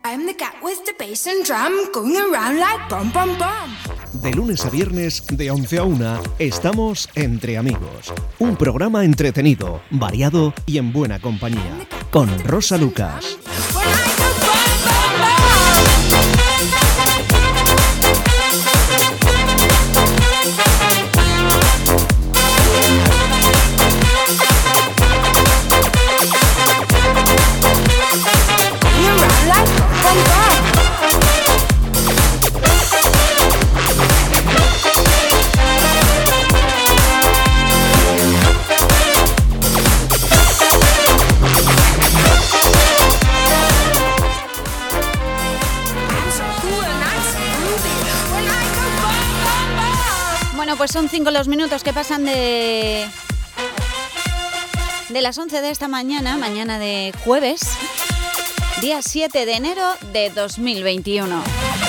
I'm the cat with the bass and drum going around like bum bum bum. De lunes a viernes, de 11 a 1, estamos Entre Amigos. Un programa entretenido, variado y en buena compañía. Con Rosa Lucas. Pues son 5 los minutos que pasan de las 11 de esta mañana de jueves, día 7 de enero de 2021.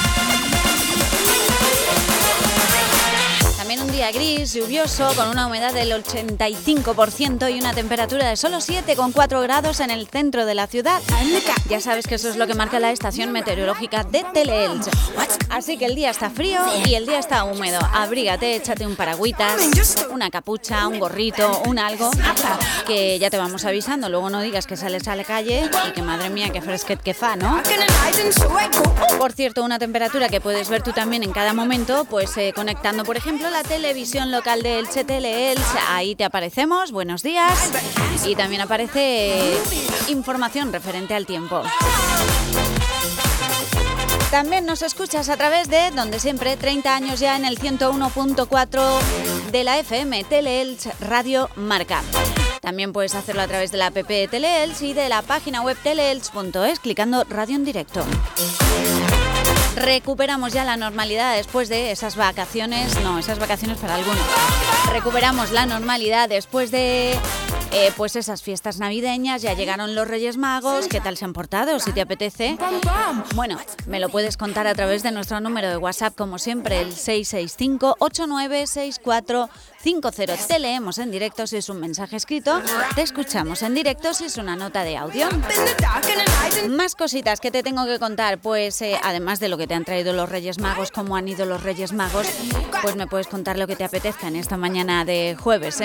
También un día gris, lluvioso, con una humedad del 85% y una temperatura de solo 7,4 grados en el centro de la ciudad. Ya sabes que eso es lo que marca la estación meteorológica de Teleelch. Así que el día está frío y el día está húmedo. Abrígate, échate un paragüitas, una capucha, un gorrito, un algo, que ya te vamos avisando. Luego no digas que sales a la calle y que madre mía, qué fresquet que fa, ¿no? Por cierto, una temperatura que puedes ver tú también en cada momento, pues conectando, por ejemplo, la televisión local de Elche, Teleelch. Ahí te aparecemos, buenos días. Y también aparece información referente al tiempo. También nos escuchas a través de, donde siempre, 30 años ya en el 101.4 de la FM, Teleelch Radio Marca. También puedes hacerlo a través de la app de Teleelch y de la página web teleelch.es, clicando Radio en directo. Recuperamos ya la normalidad después de esas vacaciones, esas vacaciones para algunos. Recuperamos la normalidad después de pues esas fiestas navideñas. Ya llegaron los Reyes Magos. ¿Qué tal se han portado? Si te apetece, bueno, me lo puedes contar a través de nuestro número de WhatsApp, como siempre, el 665-896450. Te leemos en directo si es un mensaje escrito, te escuchamos en directo si es una nota de audio. Más cositas que te tengo que contar, pues además de lo que te han traído los Reyes Magos, cómo han ido los Reyes Magos, pues me puedes contar lo que te apetezca en esta mañana de jueves, ¿eh?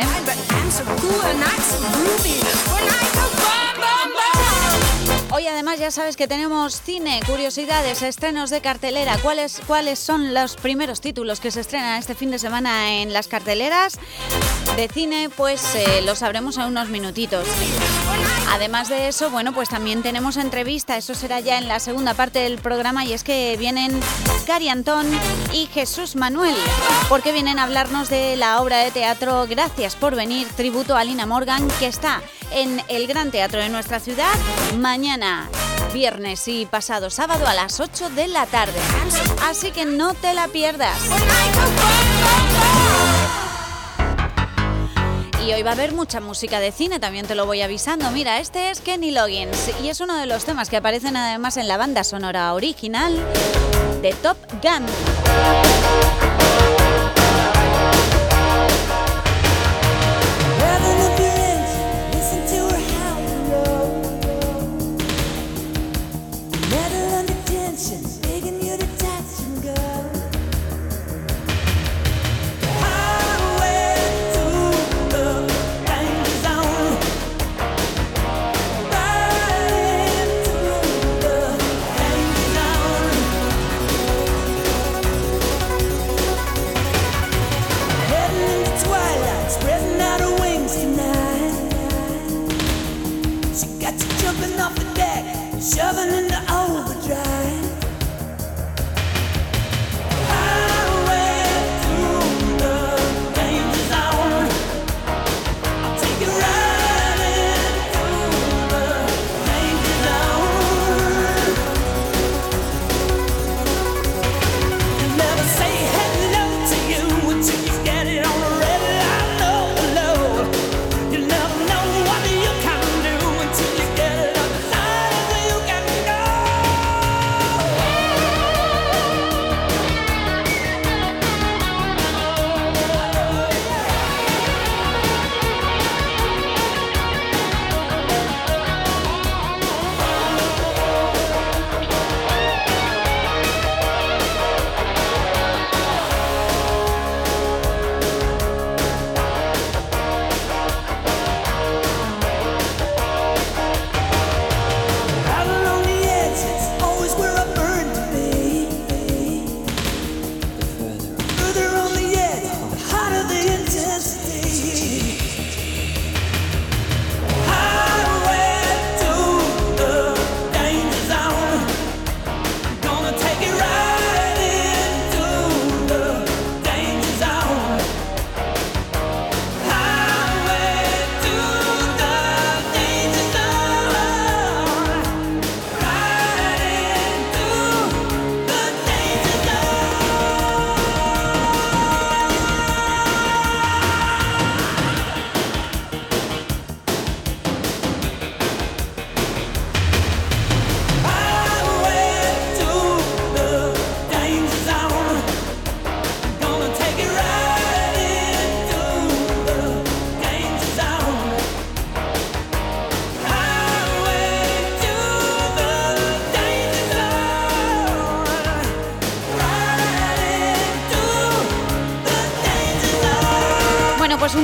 Hoy además ya sabes que tenemos cine, curiosidades, estrenos de cartelera. ¿Cuáles son los primeros títulos que se estrenan este fin de semana en las carteleras de cine? Pues lo sabremos en unos minutitos. Además de eso, bueno, pues también tenemos entrevista. Eso será ya en la segunda parte del programa, y es que vienen Gary Antón y Jesús Manuel, porque vienen a hablarnos de la obra de teatro Gracias por venir, tributo a Lina Morgan, que está en el Gran Teatro de nuestra ciudad mañana, viernes y pasado sábado a las 8 de la tarde. Así que no te la pierdas. Y hoy va a haber mucha música de cine, también te lo voy avisando. Mira, este es Kenny Loggins y es uno de los temas que aparecen además en la banda sonora original de Top Gun. Shoving into overdrive.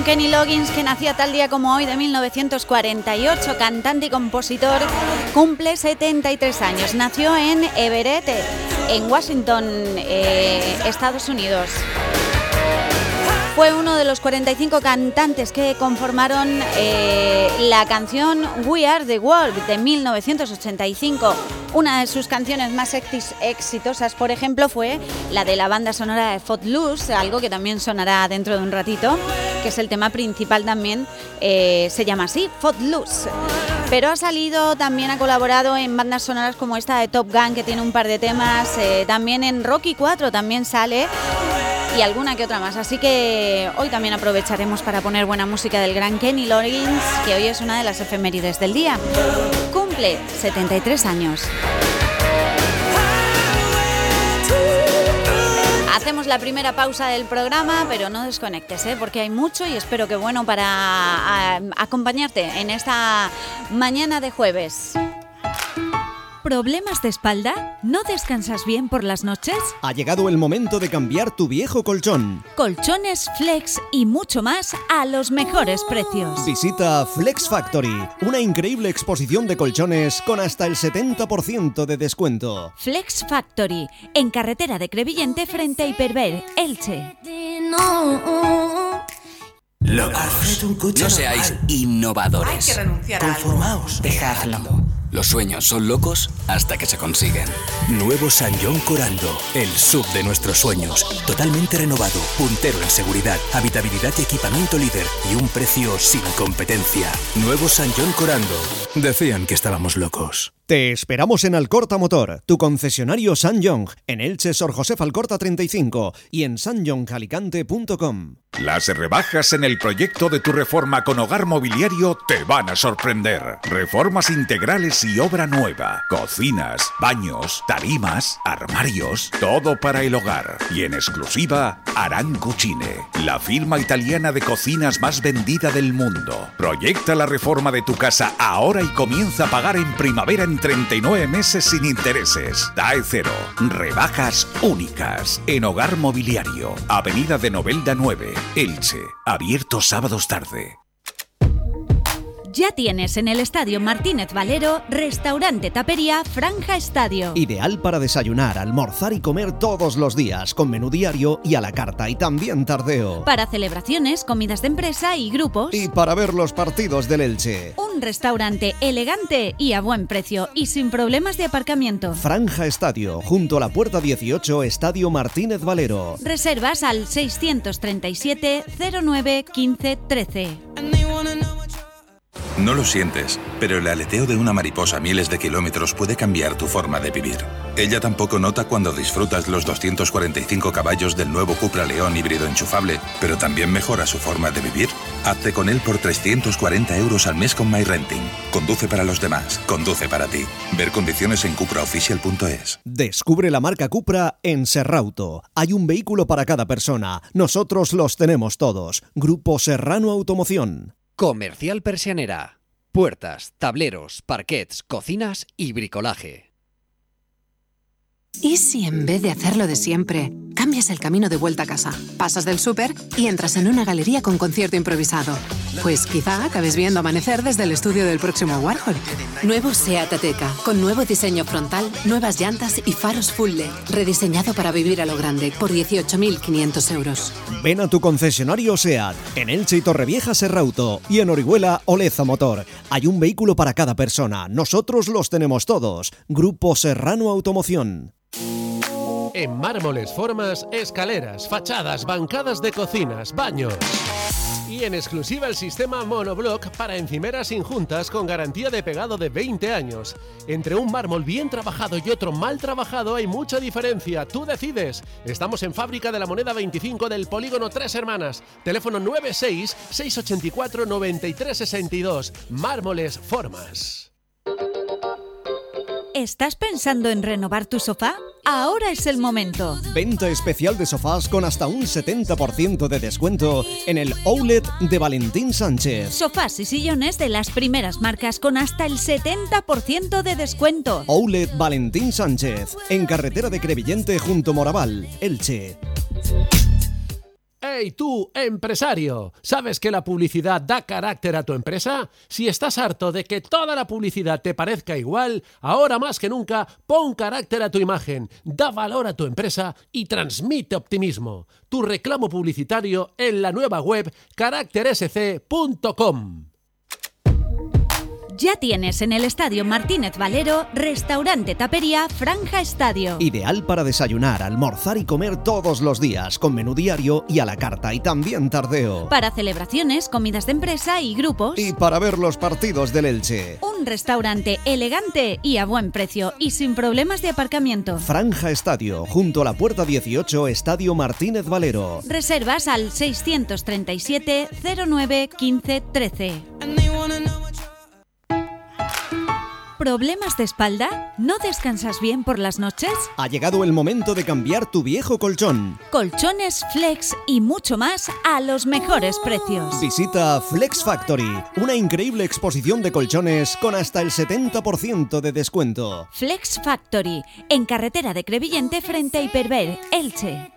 con Kenny Loggins, que nacía tal día como hoy de 1948, cantante y compositor, cumple 73 años. Nació en Everett, en Washington, Estados Unidos. Fue uno de los 45 cantantes que conformaron la canción We Are the World de 1985. Una de sus canciones más exitosas, por ejemplo, fue la de la banda sonora de Footloose, algo que también sonará dentro de un ratito, que es el tema principal también, se llama así, Footloose. Pero ha colaborado en bandas sonoras como esta de Top Gun, que tiene un par de temas, también en Rocky 4 también sale, y alguna que otra más. Así que hoy también aprovecharemos para poner buena música del gran Kenny Loggins, que hoy es una de las efemérides del día. Cumple 73 años. Hacemos la primera pausa del programa, pero no desconectes, porque hay mucho y espero que bueno para acompañarte en esta mañana de jueves. ¿Problemas de espalda? ¿No descansas bien por las noches? Ha llegado el momento de cambiar tu viejo colchón. Colchones, Flex y mucho más a los mejores precios. Visita Flex Factory, una increíble exposición de colchones con hasta el 70% de descuento. Flex Factory, en carretera de Crevillente frente a Hiperver, Elche. Locos, no seáis innovadores. Hay que renunciar Conformaos, dejadlo. Los sueños son locos hasta que se consiguen. Nuevo Sanyong Corando, el SUV de nuestros sueños. Totalmente renovado, puntero en seguridad, habitabilidad y equipamiento líder y un precio sin competencia. Nuevo Sanyong Corando. Decían que estábamos locos. Te esperamos en Alcorta Motor, tu concesionario Sanyong, en Elche Sor Josef Alcorta 35 y en sanyongalicante.com. Las rebajas en el proyecto de tu reforma con Hogar Mobiliario te van a sorprender. Reformas integrales y obra nueva. Cocinas, baños, tarimas, armarios, todo para el hogar. Y en exclusiva, Aran Cucine, la firma italiana de cocinas más vendida del mundo. Proyecta la reforma de tu casa ahora y comienza a pagar en primavera en 39 meses sin intereses. TAE cero. Rebajas únicas en Hogar Mobiliario. Avenida de Novelda 9, Elche. Abierto sábados tarde. Ya tienes en el Estadio Martínez Valero restaurante tapería Franja Estadio. Ideal para desayunar, almorzar y comer todos los días, con menú diario y a la carta y también tardeo. Para celebraciones, comidas de empresa y grupos. Y para ver los partidos del Elche. Un restaurante elegante y a buen precio y sin problemas de aparcamiento. Franja Estadio, junto a la puerta 18, Estadio Martínez Valero. Reservas al 637 09 15 13. No lo sientes, pero el aleteo de una mariposa a miles de kilómetros puede cambiar tu forma de vivir. Ella tampoco nota cuando disfrutas los 245 caballos del nuevo Cupra León híbrido enchufable, pero también mejora su forma de vivir. Hazte con él por 340 € al mes con MyRenting. Conduce para los demás, conduce para ti. Ver condiciones en cupraoficial.es. Descubre la marca Cupra en Serrauto. Hay un vehículo para cada persona. Nosotros los tenemos todos. Grupo Serrano Automoción. Comercial Persianera. Puertas, tableros, parquets, cocinas y bricolaje. ¿Y si en vez de hacerlo de siempre, cambias el camino de vuelta a casa, pasas del súper y entras en una galería con concierto improvisado? Pues quizá acabes viendo amanecer desde el estudio del próximo Warhol. Nuevo SEAT Ateca, con nuevo diseño frontal, nuevas llantas y faros full LED, rediseñado para vivir a lo grande por 18.500 €. Ven a tu concesionario SEAT, en Elche y Torrevieja Serrauto, y en Orihuela Oleza Motor. Hay un vehículo para cada persona. Nosotros los tenemos todos. Grupo Serrano Automoción. En mármoles, formas, escaleras, fachadas, bancadas de cocinas, baños. Y en exclusiva el sistema monoblock para encimeras sin juntas con garantía de pegado de 20 años. Entre un mármol bien trabajado y otro mal trabajado hay mucha diferencia. Tú decides. Estamos en Fábrica de la Moneda 25 del Polígono Tres Hermanas. Teléfono 96 684 93 62. Mármoles, formas. ¿Estás pensando en renovar tu sofá? Ahora es el momento. Venta especial de sofás con hasta un 70% de descuento en el Outlet de Valentín Sánchez. Sofás y sillones de las primeras marcas con hasta el 70% de descuento. Outlet Valentín Sánchez, en carretera de Crevillente junto Moraval, Elche. ¡Hey tú, empresario! ¿Sabes que la publicidad da carácter a tu empresa? Si estás harto de que toda la publicidad te parezca igual, ahora más que nunca pon carácter a tu imagen, da valor a tu empresa y transmite optimismo. Tu reclamo publicitario en la nueva web caractersc.com. Ya tienes en el Estadio Martínez Valero restaurante tapería Franja Estadio. Ideal para desayunar, almorzar y comer todos los días, con menú diario y a la carta y también tardeo. Para celebraciones, comidas de empresa y grupos. Y para ver los partidos del Elche. Un restaurante elegante y a buen precio y sin problemas de aparcamiento. Franja Estadio, junto a la puerta 18, Estadio Martínez Valero. Reservas al 637 09 15 13. ¿Problemas de espalda? ¿No descansas bien por las noches? Ha llegado el momento de cambiar tu viejo colchón. Colchones, flex y mucho más a los mejores precios. Visita Flex Factory, una increíble exposición de colchones con hasta el 70% de descuento. Flex Factory, en carretera de Crevillente frente a Hiperver, Elche.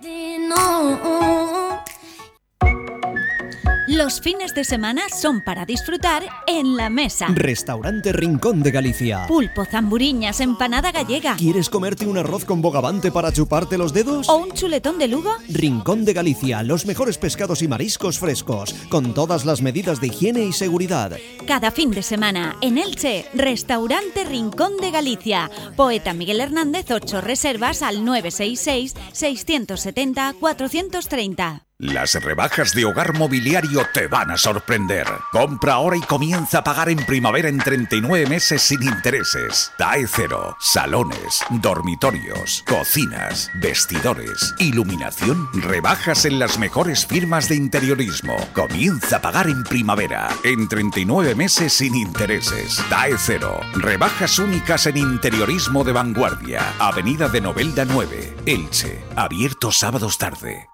Los fines de semana son para disfrutar en la mesa. Restaurante Rincón de Galicia. Pulpo, zamburiñas, empanada gallega. ¿Quieres comerte un arroz con bogavante para chuparte los dedos? ¿O un chuletón de Lugo? Rincón de Galicia, los mejores pescados y mariscos frescos, con todas las medidas de higiene y seguridad. Cada fin de semana, en Elche, Restaurante Rincón de Galicia. Poeta Miguel Hernández 8, reservas al 966 670 430. Las rebajas de Hogar Mobiliario te van a sorprender. Compra ahora y comienza a pagar en primavera en 39 meses sin intereses. TAE cero, salones, dormitorios, cocinas, vestidores, iluminación. Rebajas en las mejores firmas de interiorismo. Comienza a pagar en primavera en 39 meses sin intereses. TAE cero, rebajas únicas en interiorismo de vanguardia. Avenida de Novelda 9, Elche. Abierto sábados tarde.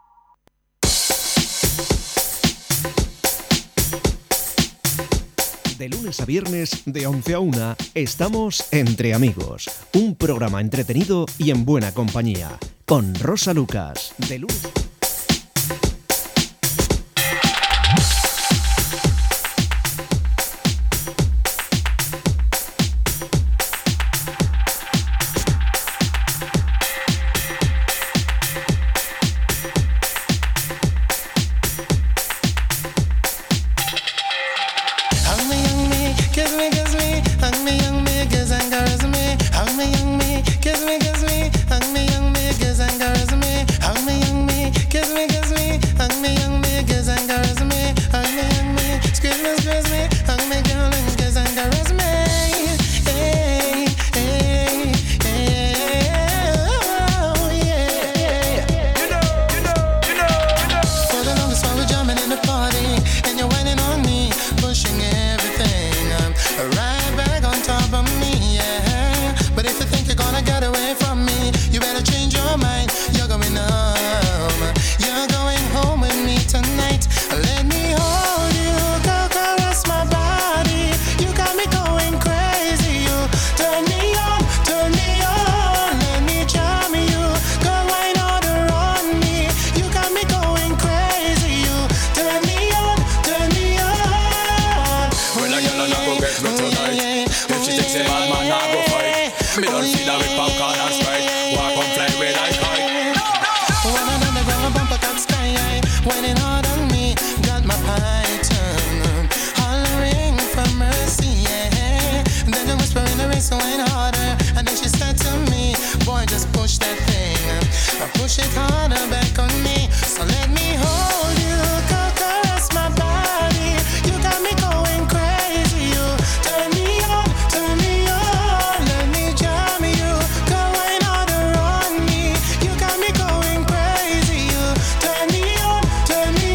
De lunes a viernes, de 11 a 1, estamos Entre Amigos, un programa entretenido y en buena compañía, con Rosa Lucas. De lunes... Turn me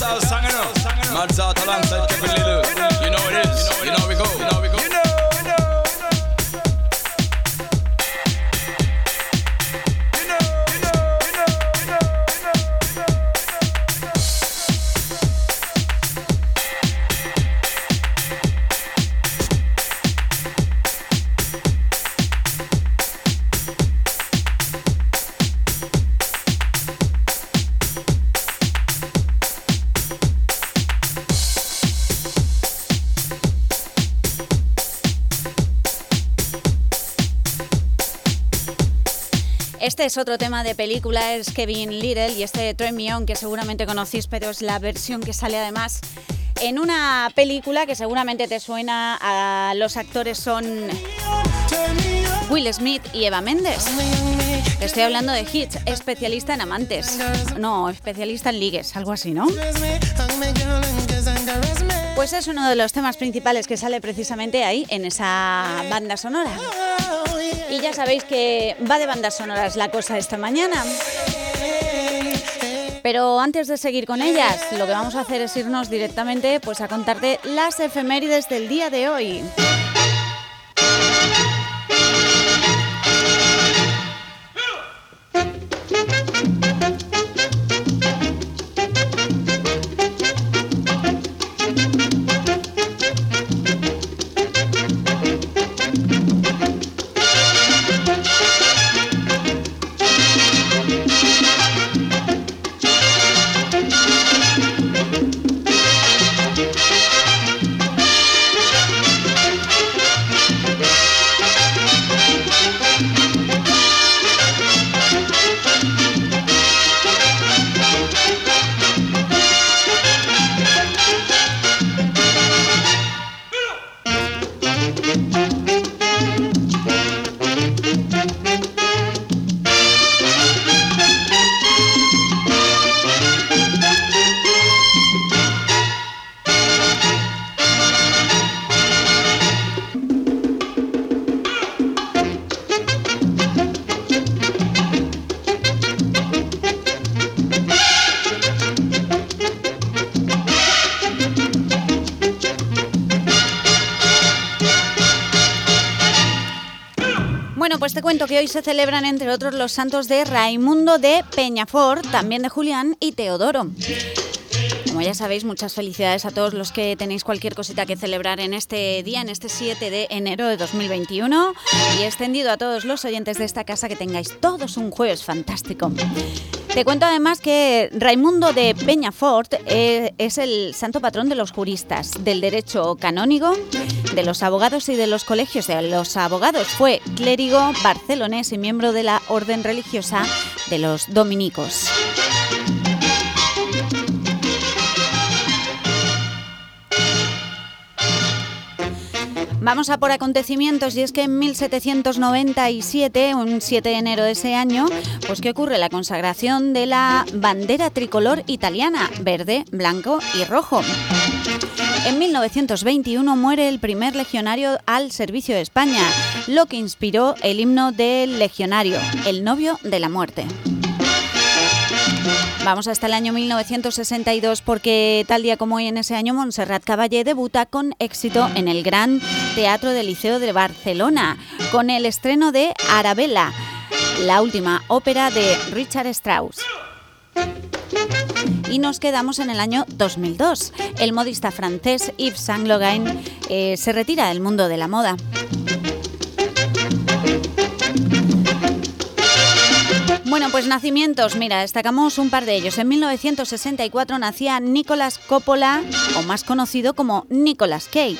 dancehall song, you know. Mad South alongside Kevin Little. You know it is. You know we go. You know we go. Este es otro tema de película, es Kevin Little y este Turn Me On, que seguramente conocéis, pero es la versión que sale además en una película que seguramente te suena. Los actores son Will Smith y Eva Mendes. Estoy hablando de Hitch, especialista en amantes. No, especialista en ligues, algo así, ¿no? Pues es uno de los temas principales que sale precisamente ahí, en esa banda sonora. Y ya sabéis que va de bandas sonoras la cosa esta mañana. Pero antes de seguir con ellas, lo que vamos a hacer es irnos directamente pues, a contarte las efemérides del día de hoy. Pues te cuento que hoy se celebran, entre otros, los santos de Raimundo de Peñafort, también de Julián y Teodoro. Como ya sabéis, muchas felicidades a todos los que tenéis cualquier cosita que celebrar en este día, en este 7 de enero de 2021, y extendido a todos los oyentes de esta casa que tengáis todos un jueves fantástico. Te cuento además que Raimundo de Peñafort es el santo patrón de los juristas, del derecho canónigo, de los abogados y de los colegios de los abogados. Fue clérigo barcelonés y miembro de la orden religiosa de los dominicos. Vamos a por acontecimientos, y es que en 1797, un 7 de enero de ese año, pues ¿qué ocurre? La consagración de la bandera tricolor italiana, verde, blanco y rojo. En 1921 muere el primer legionario al servicio de España, lo que inspiró el himno del legionario, El novio de la muerte. Vamos hasta el año 1962 porque tal día como hoy en ese año Montserrat Caballé debuta con éxito en el Gran Teatro del Liceo de Barcelona con el estreno de Arabella, la última ópera de Richard Strauss. Y nos quedamos en el año 2002. El modista francés Yves Saint Laurent se retira del mundo de la moda. Bueno, pues nacimientos, mira, destacamos un par de ellos. En 1964 nacía Nicolas Coppola, o más conocido como Nicolas Cage.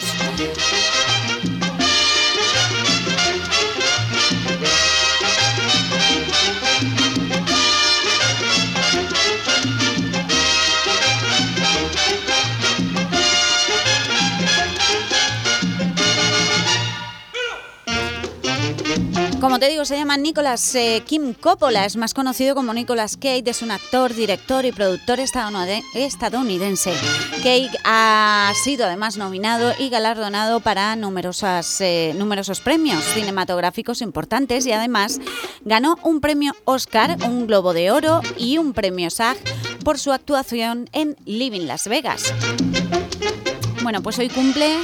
Como te digo, se llama Nicolas Kim Coppola, es más conocido como Nicolas Cage, es un actor, director y productor estadounidense. Cage ha sido además nominado y galardonado para numerosos premios cinematográficos importantes, y además ganó un premio Oscar, un Globo de Oro y un premio SAG por su actuación en Living Las Vegas. Bueno, pues hoy cumple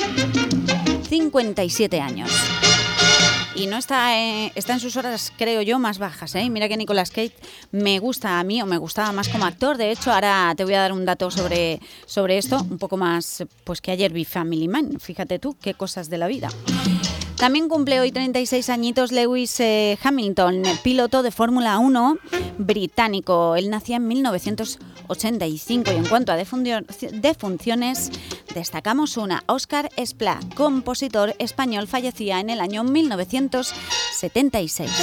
57 años. Y no está en sus horas, creo yo, más bajas, ¿eh? Mira que Nicolas Cage me gusta a mí, o me gustaba más como actor. De hecho, ahora te voy a dar un dato sobre esto, un poco más, pues que ayer vi Family Man. Fíjate tú, qué cosas de la vida. También cumple hoy 36 añitos Lewis Hamilton, piloto de Fórmula 1 británico. Él nacía en 1985 y en cuanto a defunciones, destacamos una. Óscar Esplá, compositor español, fallecía en el año 1976.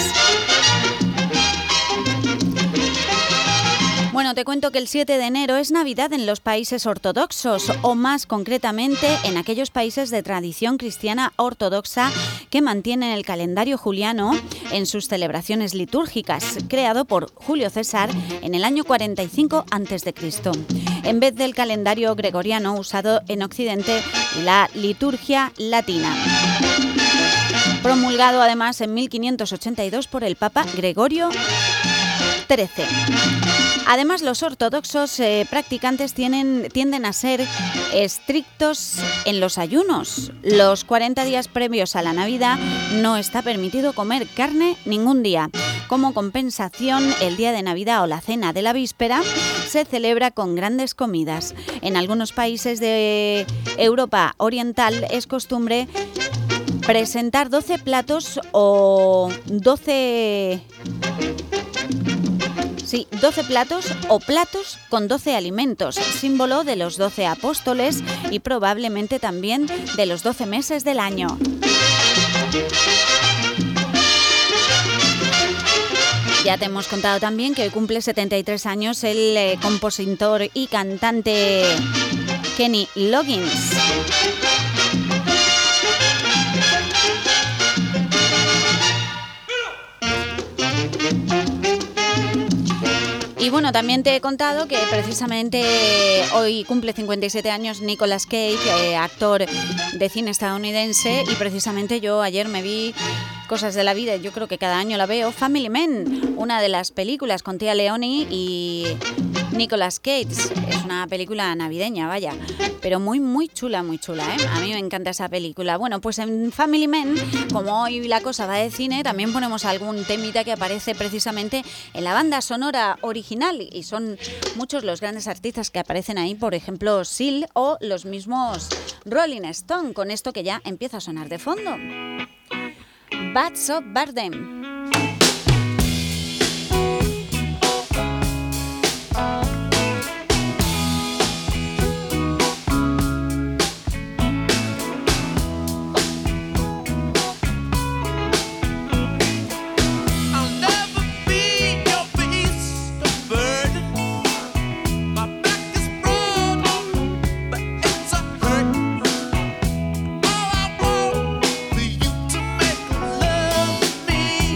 Bueno, te cuento que el 7 de enero es Navidad en los países ortodoxos, o más concretamente en aquellos países de tradición cristiana ortodoxa que mantienen el calendario juliano en sus celebraciones litúrgicas, creado por Julio César en el año 45 a.C. En vez del calendario gregoriano usado en Occidente, la liturgia latina. Promulgado además en 1582 por el Papa Gregorio XIII. Además, los ortodoxos practicantes tienden a ser estrictos en los ayunos. Los 40 días previos a la Navidad no está permitido comer carne ningún día. Como compensación, el día de Navidad o la cena de la víspera se celebra con grandes comidas. En algunos países de Europa Oriental es costumbre presentar 12 platos o 12 platos o platos con 12 alimentos, símbolo de los 12 apóstoles y probablemente también de los 12 meses del año. Ya te hemos contado también que hoy cumple 73 años el compositor y cantante Kenny Loggins. Y bueno, también te he contado que precisamente hoy cumple 57 años Nicolas Cage, actor de cine estadounidense, y precisamente yo ayer me vi Cosas de la vida, yo creo que cada año la veo, Family Man, una de las películas con Téa Leoni y Nicolas Cage. Es una película navideña, vaya, pero muy chula, ¿eh? A mí me encanta esa película. Bueno, pues en Family Man, como hoy la cosa va de cine, también ponemos algún temita que aparece precisamente en la banda sonora original, y son muchos los grandes artistas que aparecen ahí, por ejemplo, Seal o los mismos Rolling Stone, con esto que ya empieza a sonar de fondo. Bats of Bardem. Me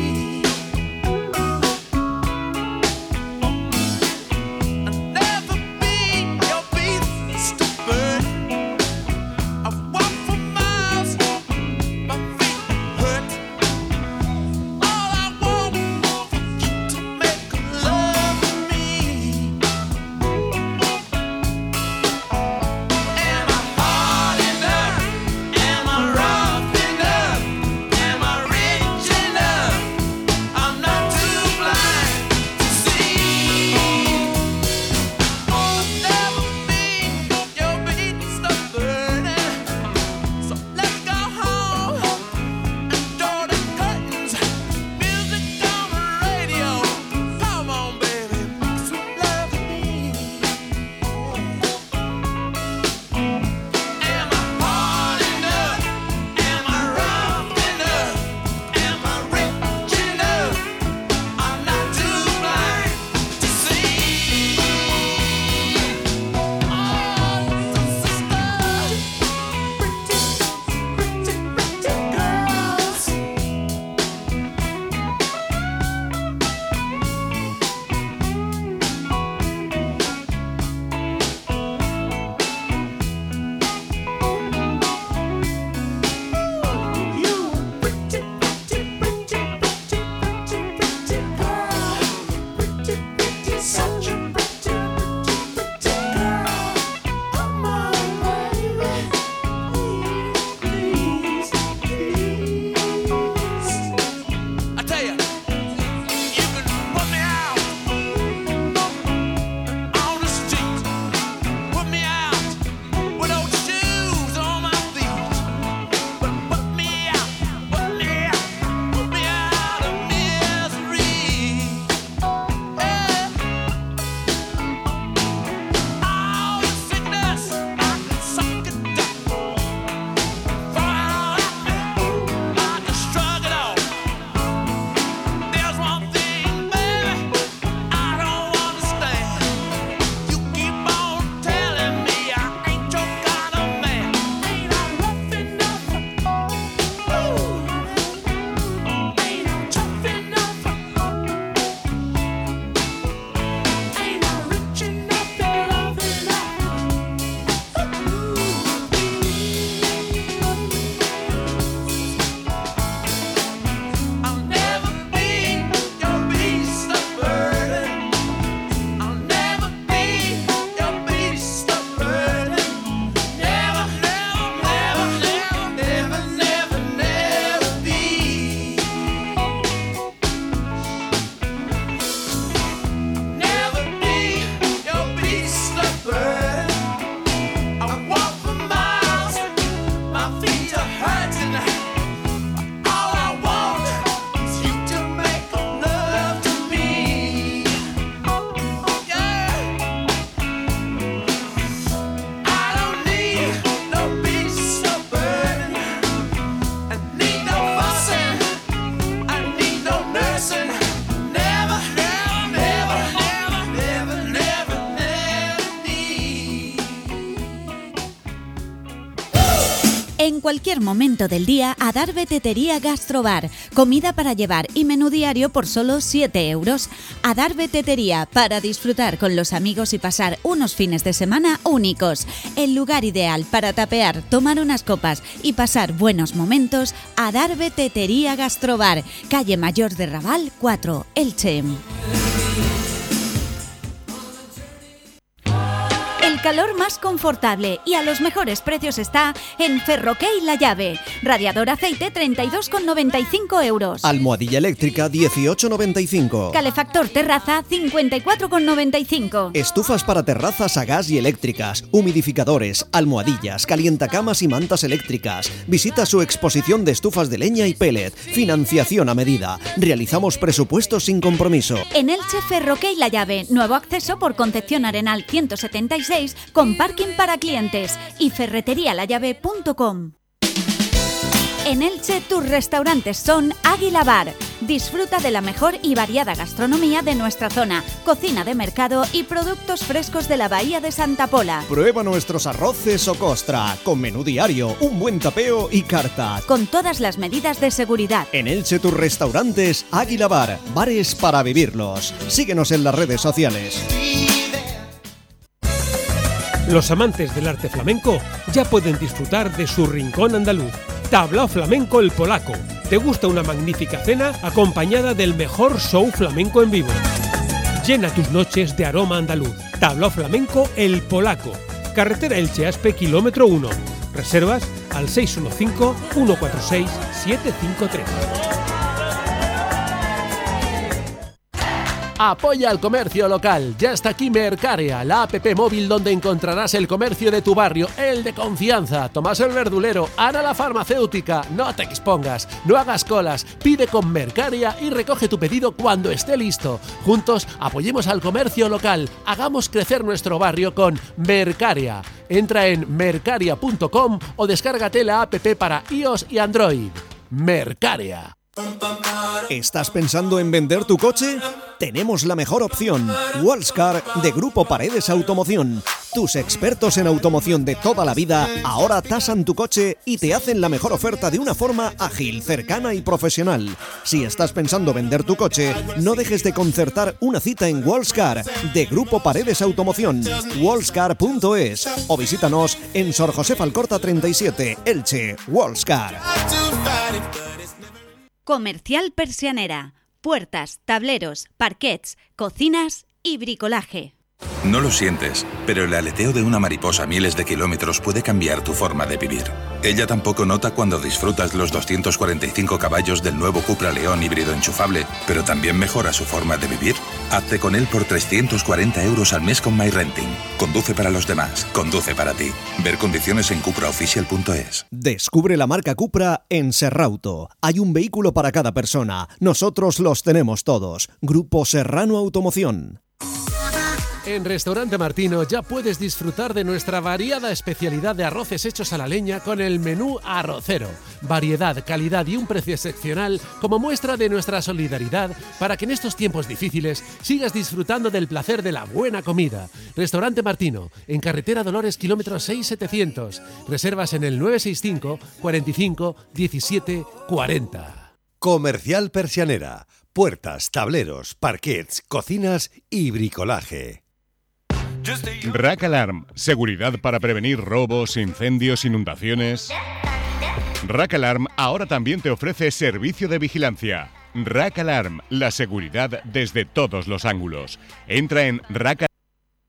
En cualquier momento del día, Adarve Tetería Gastrobar. Comida para llevar y menú diario por solo 7 euros. Adarve Tetería, para disfrutar con los amigos y pasar unos fines de semana únicos. El lugar ideal para tapear, tomar unas copas y pasar buenos momentos. Adarve Tetería Gastrobar, calle Mayor de Raval 4, Elche. El calor más confortable y a los mejores precios está en Ferroquey La Llave. Radiador aceite 32,95 euros. Almohadilla eléctrica 18,95. Calefactor terraza 54,95. Estufas para terrazas a gas y eléctricas, humidificadores, almohadillas, calientacamas y mantas eléctricas. Visita su exposición de estufas de leña y pellet. Financiación a medida. Realizamos presupuestos sin compromiso. En Elche, Ferroquey La Llave. Nuevo acceso por Concepción Arenal 176 con parking para clientes y ferreterialallave.com. En Elche, tus restaurantes son Águila Bar. Disfruta de la mejor y variada gastronomía de nuestra zona, cocina de mercado y productos frescos de la Bahía de Santa Pola. Prueba nuestros arroces o costra, con menú diario, un buen tapeo y carta. Con todas las medidas de seguridad. En Elche, tus restaurantes Águila Bar, bares para vivirlos. Síguenos en las redes sociales. Los amantes del arte flamenco ya pueden disfrutar de su rincón andaluz. Tablao Flamenco El Polaco. ¿Te gusta una magnífica cena acompañada del mejor show flamenco en vivo? Llena tus noches de aroma andaluz. Tablao Flamenco El Polaco. Carretera Elche-Aspe, kilómetro 1. Reservas al 615-146-753. Apoya al comercio local. Ya está aquí Mercarea, la app móvil donde encontrarás el comercio de tu barrio, el de confianza. Tomás el verdulero, Ana la farmacéutica. No te expongas, no hagas colas. Pide con Mercarea y recoge tu pedido cuando esté listo. Juntos apoyemos al comercio local. Hagamos crecer nuestro barrio con Mercarea. Entra en mercaria.com o descárgate la app para iOS y Android. Mercarea. ¿Estás pensando en vender tu coche? Tenemos la mejor opción. Wallscar de Grupo Paredes Automoción. Tus expertos en automoción de toda la vida ahora tasan tu coche y te hacen la mejor oferta de una forma ágil, cercana y profesional. Si estás pensando vender tu coche, no dejes de concertar una cita en Wallscar de Grupo Paredes Automoción. Wallscar.es o visítanos en Sor José Falcorta 37, Elche. Wallscar. Comercial Persianera. Puertas, tableros, parquets, cocinas y bricolaje. No lo sientes, pero el aleteo de una mariposa a miles de kilómetros puede cambiar tu forma de vivir. Ella tampoco nota cuando disfrutas los 245 caballos del nuevo Cupra León híbrido enchufable, pero también mejora su forma de vivir. Hazte con él por 340 euros al mes con MyRenting. Conduce para los demás, conduce para ti. Ver condiciones en cupraoficial.es. Descubre la marca Cupra en Serrauto. Hay un vehículo para cada persona. Nosotros los tenemos todos. Grupo Serrano Automoción. En Restaurante Martino ya puedes disfrutar de nuestra variada especialidad de arroces hechos a la leña con el menú arrocero. Variedad, calidad y un precio excepcional como muestra de nuestra solidaridad para que en estos tiempos difíciles sigas disfrutando del placer de la buena comida. Restaurante Martino, en Carretera Dolores, kilómetro 6700. Reservas en el 965 45 17 40. Comercial Persianera. Puertas, tableros, parquets, cocinas y bricolaje. Rack Alarm, seguridad para prevenir robos, incendios, inundaciones. Rack Alarm ahora también te ofrece servicio de vigilancia. Rack Alarm, la seguridad desde todos los ángulos. Entra en Rack Alarm.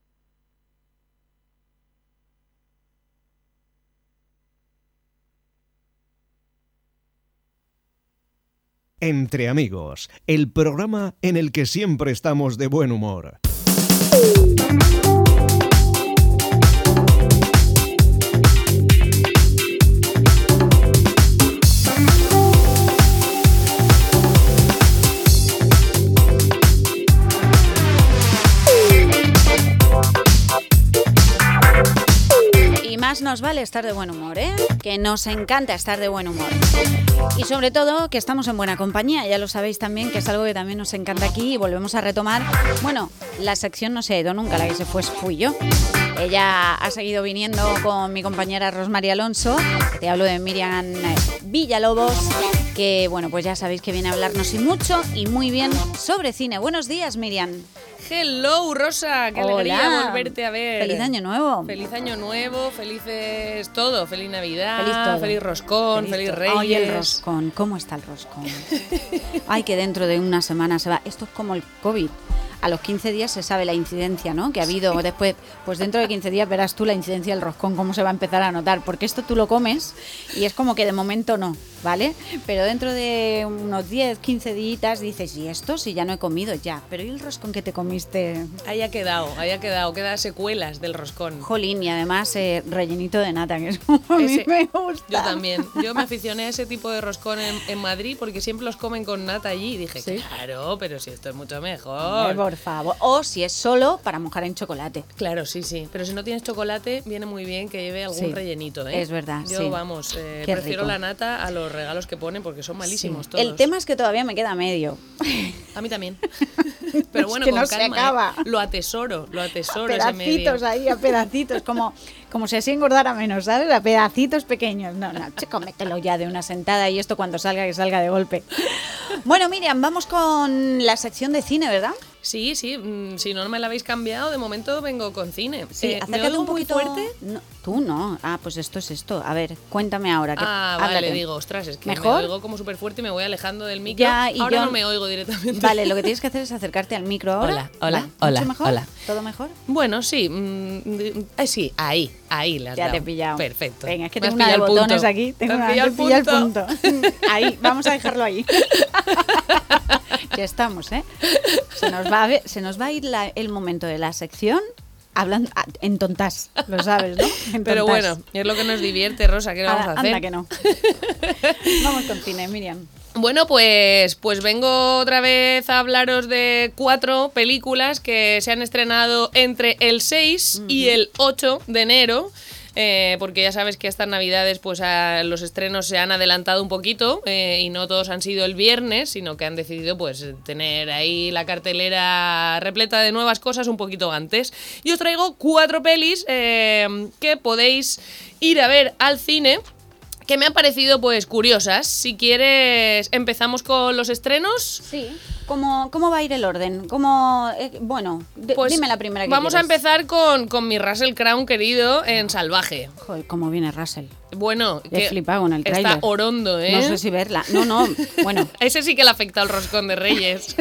Entre amigos, el programa en el que siempre estamos de buen humor. Más nos vale estar de buen humor, ¿eh? Que nos encanta estar de buen humor. Y sobre todo que estamos en buena compañía, ya lo sabéis también, que es algo que también nos encanta aquí y volvemos a retomar. Bueno, la sección no se ha ido nunca, la que se fue fui yo. Ella ha seguido viniendo con mi compañera Rosmarie Alonso. Te hablo de Miriam Villalobos, que bueno, pues ya sabéis que viene a hablarnos y mucho y muy bien sobre cine. Buenos días, Miriam. Hello, Rosa, qué alegría volverte a ver. Feliz año nuevo. Feliz año nuevo, felices todo, feliz Navidad, feliz, todo. Feliz roscón, feliz Reyes. Ay, el roscón, ¿cómo está el roscón? Ay, que dentro de una semana se va. Esto es como el COVID. A los 15 días se sabe la incidencia, ¿no? Que ha habido después, pues dentro de 15 días verás tú la incidencia del roscón, cómo se va a empezar a notar, porque esto tú lo comes y es como que de momento no, ¿vale? Pero dentro de unos 10, 15 días dices, ¿y esto? Si ya no he comido, ya. Pero ¿y el roscón que te comiste? Ahí ha quedado, quedan secuelas del roscón. Jolín, y además rellenito de nata, que es como a mí me gusta. Yo también, yo me aficioné a ese tipo de roscón en Madrid porque siempre los comen con nata allí y dije, ¿sí? Claro, pero si esto es mucho mejor. Por favor. O si es solo para mojar en chocolate. Claro, sí. Pero si no tienes chocolate, viene muy bien que lleve algún rellenito, ¿eh? Es verdad, Yo, vamos, prefiero la nata a los regalos que ponen porque son malísimos todos. El tema es que todavía me queda medio. A mí también. Pero bueno, es que con no calma, se acaba. Lo atesoro a ese medio. pedacitos ahí, a pedacitos, como si así engordara menos, ¿sabes? A pedacitos pequeños. No, cómetelo ya de una sentada y esto cuando salga, que salga de golpe. Bueno, Miriam, vamos con la sección de cine, ¿verdad? Sí, si no me la habéis cambiado, de momento vengo con cine. Sí, ¿Me oigo un poquito fuerte? No, tú no. Ah, pues esto es esto. A ver, cuéntame ahora. Vale, digo, ostras, es que ¿mejor? me oigo como súper fuerte y me voy alejando del micro. Ya, ahora yo no me oigo directamente. Vale, lo que tienes que hacer es acercarte al micro ahora. Hola. ¿Mucho mejor? Hola. ¿Todo mejor? Bueno, sí. Sí, ahí las ya te he pillado. Perfecto. Venga, es que tengo una de botones aquí. Tengo una de pillar el punto. Ahí, vamos a dejarlo ahí. Ya estamos, ¿eh? Se nos va a ir el momento de la sección hablando en tontas, lo sabes, ¿no? Pero bueno, es lo que nos divierte, Rosa, ¿qué vamos a hacer? Anda que no. Vamos con cine, Miriam. Bueno, pues vengo otra vez a hablaros de 4 películas que se han estrenado entre el 6 y el 8 de enero. Porque ya sabes que estas navidades pues los estrenos se han adelantado un poquito y no todos han sido el viernes, sino que han decidido pues tener ahí la cartelera repleta de nuevas cosas un poquito antes. Y os traigo 4 pelis que podéis ir a ver al cine, que me han parecido pues curiosas. Si quieres, empezamos con los estrenos. Sí. ¿Cómo va a ir el orden? Bueno, pues dime la primera que vamos quieres. A empezar con mi Russell Crowe querido en Salvaje. Joder, ¿cómo viene Russell? Bueno, he flipado con el tráiler. Está orondo, ¿eh? No sé si verla. No, bueno. Ese sí que le ha afectado el roscón de Reyes.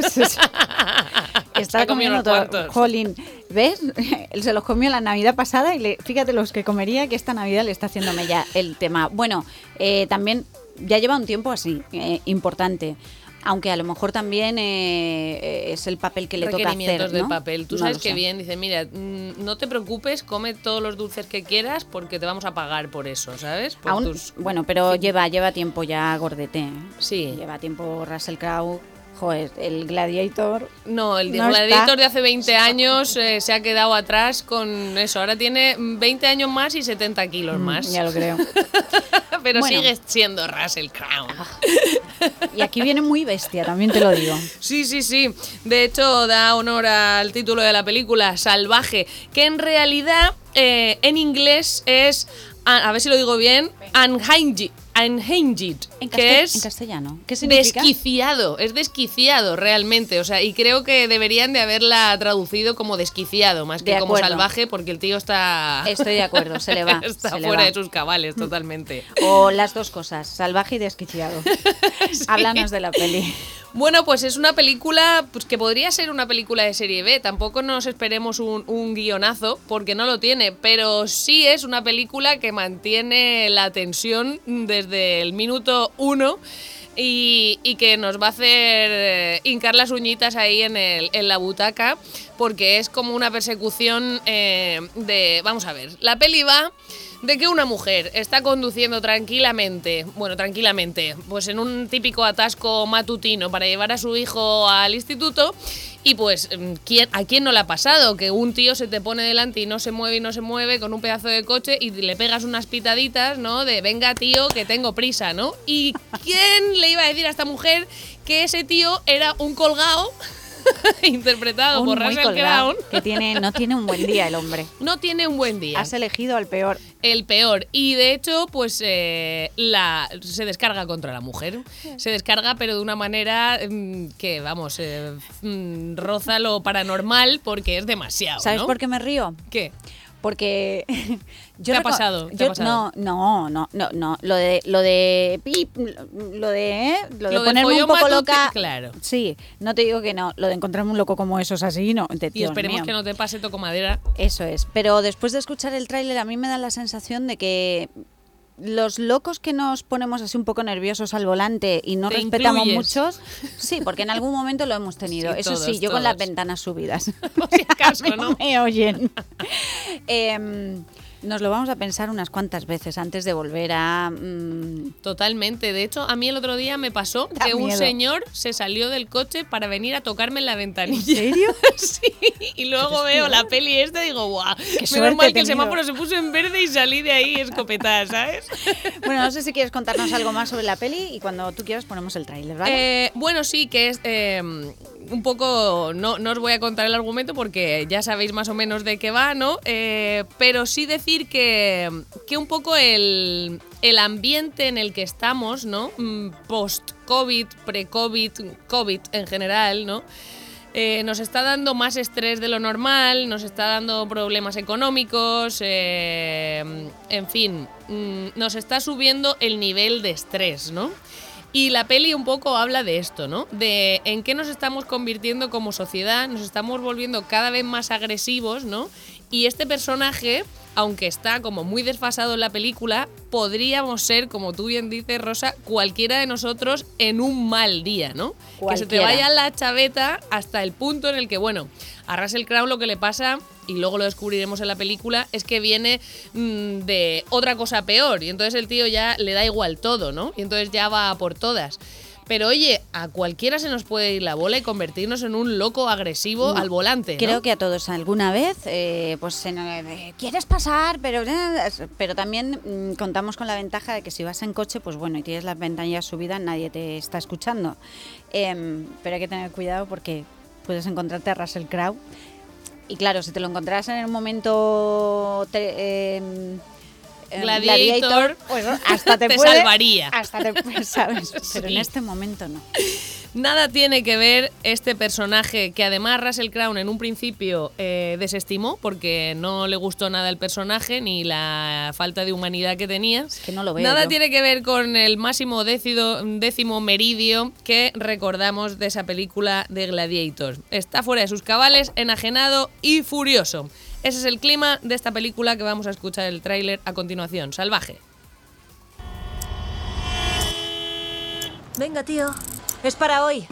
Está comiendo todo. Jolín, ¿ves? Él se los comió la Navidad pasada y fíjate los que comería, que esta Navidad le está haciéndome ya el tema. Bueno, también ya lleva un tiempo así, importante. Aunque a lo mejor también es el papel que le toca hacer, ¿no? Requerimientos del papel. Tú sabes que sé. bien, dice, mira, no te preocupes, come todos los dulces que quieras porque te vamos a pagar por eso, ¿sabes? Bueno, pero lleva tiempo ya gordete, ¿eh? Sí. Lleva tiempo Russell Crowe. Joder, el Gladiator. No, el Gladiator de hace 20 años se ha quedado atrás con eso. Ahora tiene 20 años más y 70 kilos más. Ya lo creo. Pero sigue siendo Russell Crowe. Y aquí viene muy bestia, también te lo digo. Sí. De hecho, da honor al título de la película, Salvaje, que en realidad en inglés es, a ver si lo digo bien, Unhinged. Que es en castellano. ¿Qué significa? Desquiciado, es desquiciado realmente, o sea, y creo que deberían de haberla traducido como desquiciado más que como salvaje, porque el tío está... Estoy de acuerdo, se le va. Está fuera de sus cabales totalmente. O las dos cosas, salvaje y desquiciado. Sí. Háblanos de la peli. Bueno, pues es una película pues que podría ser una película de serie B. Tampoco nos esperemos un guionazo, porque no lo tiene, pero sí es una película que mantiene la tensión desde el minuto 1 y que nos va a hacer hincar las uñitas ahí en la butaca, porque es como una persecución Vamos a ver, la peli va de que una mujer está conduciendo tranquilamente, pues en un típico atasco matutino para llevar a su hijo al instituto, y pues ¿a quién no le ha pasado? Que un tío se te pone delante y no se mueve con un pedazo de coche y le pegas unas pitaditas, ¿no? De venga tío, que tengo prisa, ¿no? ¿Y quién le iba a decir a esta mujer que ese tío era un colgado interpretado por Russell Crowe. Que no tiene un buen día el hombre. No tiene un buen día. Has elegido al peor. El peor. Y de hecho, pues se descarga contra la mujer. Se descarga, pero de una manera que, vamos, roza lo paranormal porque es demasiado. ¿Sabes por qué me río? ¿Qué? Porque ¿Qué ha pasado? No. Lo de ponerme un poco loca. Claro. Sí, no te digo que no. Lo de encontrarme un loco como esos así, no. Y esperemos que no te pase toco madera. Eso es. Pero después de escuchar el tráiler, a mí me da la sensación de que los locos que nos ponemos así un poco nerviosos al volante y no respetamos muchos, sí, porque en algún momento lo hemos tenido. Sí, eso todos, sí, yo con las ventanas subidas. Por si acaso, ¿no? Me oyen. Nos lo vamos a pensar unas cuantas veces antes de volver a... Totalmente. De hecho, a mí el otro día me pasó que un señor se salió del coche para venir a tocarme en la ventanilla. ¿En serio? Sí. Y luego veo la peli esta y digo, guau, menos mal que el semáforo se puso en verde y salí de ahí escopetada, ¿sabes? Bueno, no sé si quieres contarnos algo más sobre la peli y cuando tú quieras ponemos el tráiler, ¿vale? Bueno, sí, que es... un poco, no os voy a contar el argumento porque ya sabéis más o menos de qué va, ¿no? Pero sí decir que un poco el ambiente en el que estamos, ¿no? Post-COVID, pre-COVID, COVID en general, ¿no? Nos está dando más estrés de lo normal, nos está dando problemas económicos, en fin, nos está subiendo el nivel de estrés, ¿no? Y la peli un poco habla de esto, ¿no? De en qué nos estamos convirtiendo como sociedad, nos estamos volviendo cada vez más agresivos, ¿no? Y este personaje, aunque está como muy desfasado en la película, podríamos ser, como tú bien dices, Rosa, cualquiera de nosotros en un mal día, ¿no? Cualquiera. Que se te vaya la chaveta hasta el punto en el que, bueno, a Russell Crowe lo que le pasa, y luego lo descubriremos en la película, es que viene de otra cosa peor. Y entonces el tío ya le da igual todo, ¿no? Y entonces ya va a por todas. Pero oye, a cualquiera se nos puede ir la bola y convertirnos en un loco agresivo al volante, ¿no? Creo que a todos alguna vez, pues quieres pasar, pero también contamos con la ventaja de que si vas en coche, pues bueno, y tienes las ventanillas subidas, nadie te está escuchando. Pero hay que tener cuidado porque puedes encontrarte a Russell Crowe. Y claro, si te lo encontraras en un momento... Gladiator, pues hasta te salvaría. Hasta te puede, ¿sabes? Pero sí. En este momento no. Nada tiene que ver este personaje, que además Russell Crowe en un principio desestimó porque no le gustó nada el personaje ni la falta de humanidad que tenía. Es que no lo veo. Nada tiene que ver con el máximo décimo meridio que recordamos de esa película de Gladiator. Está fuera de sus cabales, enajenado y furioso. Ese es el clima de esta película que vamos a escuchar el tráiler a continuación. Salvaje. Venga, tío. Es para hoy.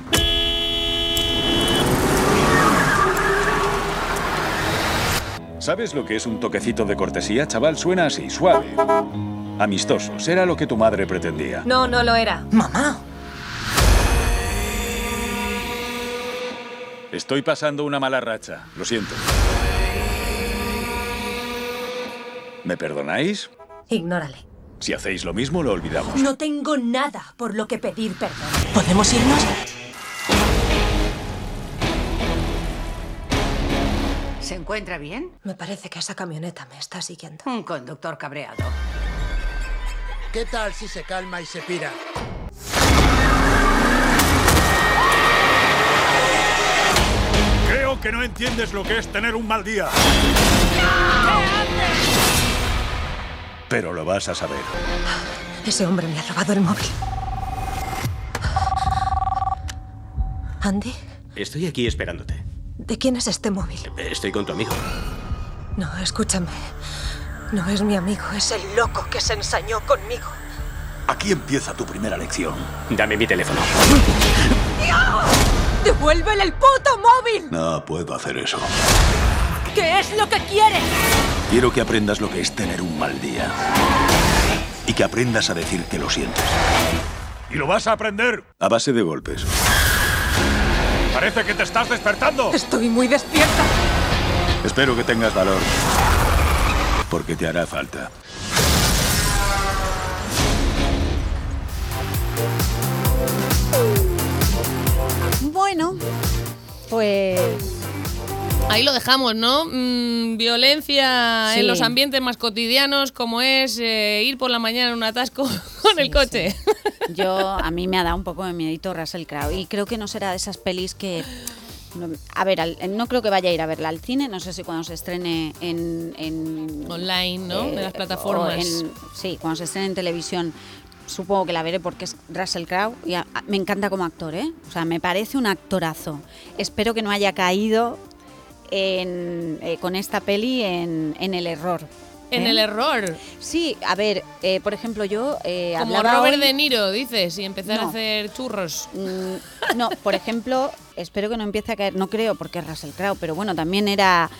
¿Sabes lo que es un toquecito de cortesía, chaval? Suena así, suave. Amistoso. Será lo que tu madre pretendía. No, no lo era. ¡Mamá! Estoy pasando una mala racha. Lo siento. ¿Me perdonáis? Ignórale. Si hacéis lo mismo, lo olvidamos. No tengo nada por lo que pedir perdón. ¿Podemos irnos? ¿Se encuentra bien? Me parece que esa camioneta me está siguiendo. Un conductor cabreado. ¿Qué tal si se calma y se pira? Creo que no entiendes lo que es tener un mal día. Pero lo vas a saber. Ese hombre me ha robado el móvil. ¿Andy? Estoy aquí esperándote. ¿De quién es este móvil? Estoy con tu amigo. No, escúchame. No es mi amigo, es el loco que se ensañó conmigo. Aquí empieza tu primera lección. Dame mi teléfono. ¡Dios! ¡Devuélvele el puto móvil! No puedo hacer eso. ¿Qué es lo que quieres? Quiero que aprendas lo que es tener un mal día. Y que aprendas a decir que lo sientes. ¿Y lo vas a aprender? A base de golpes. Parece que te estás despertando. Estoy muy despierta. Espero que tengas valor. Porque te hará falta. Bueno, Pues... Ahí lo dejamos, ¿no? Violencia en los ambientes más cotidianos, como es ir por la mañana en un atasco con el coche. Sí. A mí me ha dado un poco de miedito Russell Crowe y creo que no será de esas pelis que... A ver, no creo que vaya a ir a verla al cine, no sé si cuando se estrene en online, ¿no? De las plataformas. Sí, cuando se estrene en televisión. Supongo que la veré porque es Russell Crowe y me encanta como actor, ¿eh? O sea, me parece un actorazo. Espero que no haya caído con esta peli en el error. ¿En el error? Sí, a ver, por ejemplo, yo como Robert De Niro, dices, y empezar a hacer churros. No, por ejemplo, espero que no empiece a caer, no creo porque es Russell Crowe, pero bueno, también era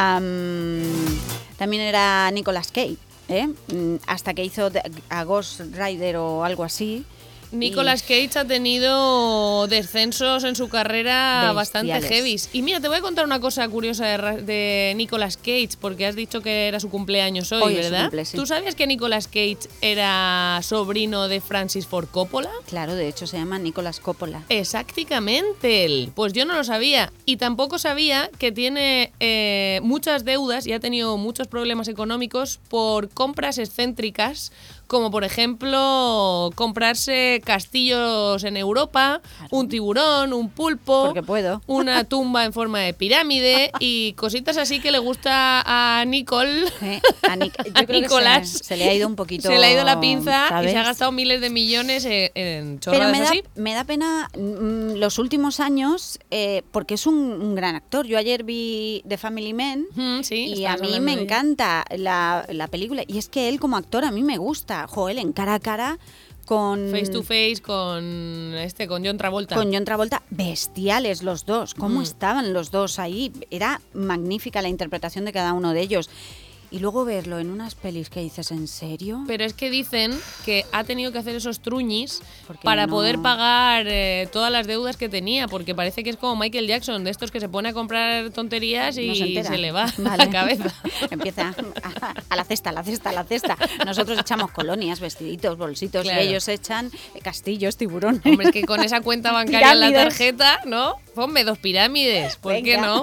Nicolas Cage, hasta que hizo a Ghost Rider o algo así. Nicolas Cage ha tenido descensos en su carrera bastante heavies. Y mira, te voy a contar una cosa curiosa de Nicolas Cage, porque has dicho que era su cumpleaños hoy, ¿verdad? Cumple, sí. ¿Tú sabías que Nicolas Cage era sobrino de Francis Ford Coppola? Claro, de hecho se llama Nicolas Coppola. Exactamente. Pues yo no lo sabía. Y tampoco sabía que tiene muchas deudas y ha tenido muchos problemas económicos por compras excéntricas, como por ejemplo comprarse castillos en Europa, un tiburón, un pulpo, porque puedo, una tumba en forma de pirámide y cositas así que le gusta a Nicole. A Nicolás. Se le ha ido un poquito. Se le ha ido la pinza, ¿sabes? Y se ha gastado miles de millones en chorradas. Pero me da pena los últimos años porque es un gran actor. Yo ayer vi The Family Man y a mí me encanta la película. Y es que él como actor a mí me gusta. Joel, en cara a cara con... Face to face con John Travolta. Con John Travolta, bestiales los dos. ¿Cómo estaban los dos ahí? Era magnífica la interpretación de cada uno de ellos. Y luego verlo en unas pelis que dices, ¿en serio? Pero es que dicen que ha tenido que hacer esos truñis para poder pagar todas las deudas que tenía, porque parece que es como Michael Jackson, de estos que se pone a comprar tonterías y se le va la cabeza. Empieza a la cesta. Nosotros echamos colonias, vestiditos, bolsitos, y ellos echan castillos, tiburones. Hombre, es que con esa cuenta bancaria en la tarjeta, ¿no? Ponme 2 pirámides, ¿por qué no?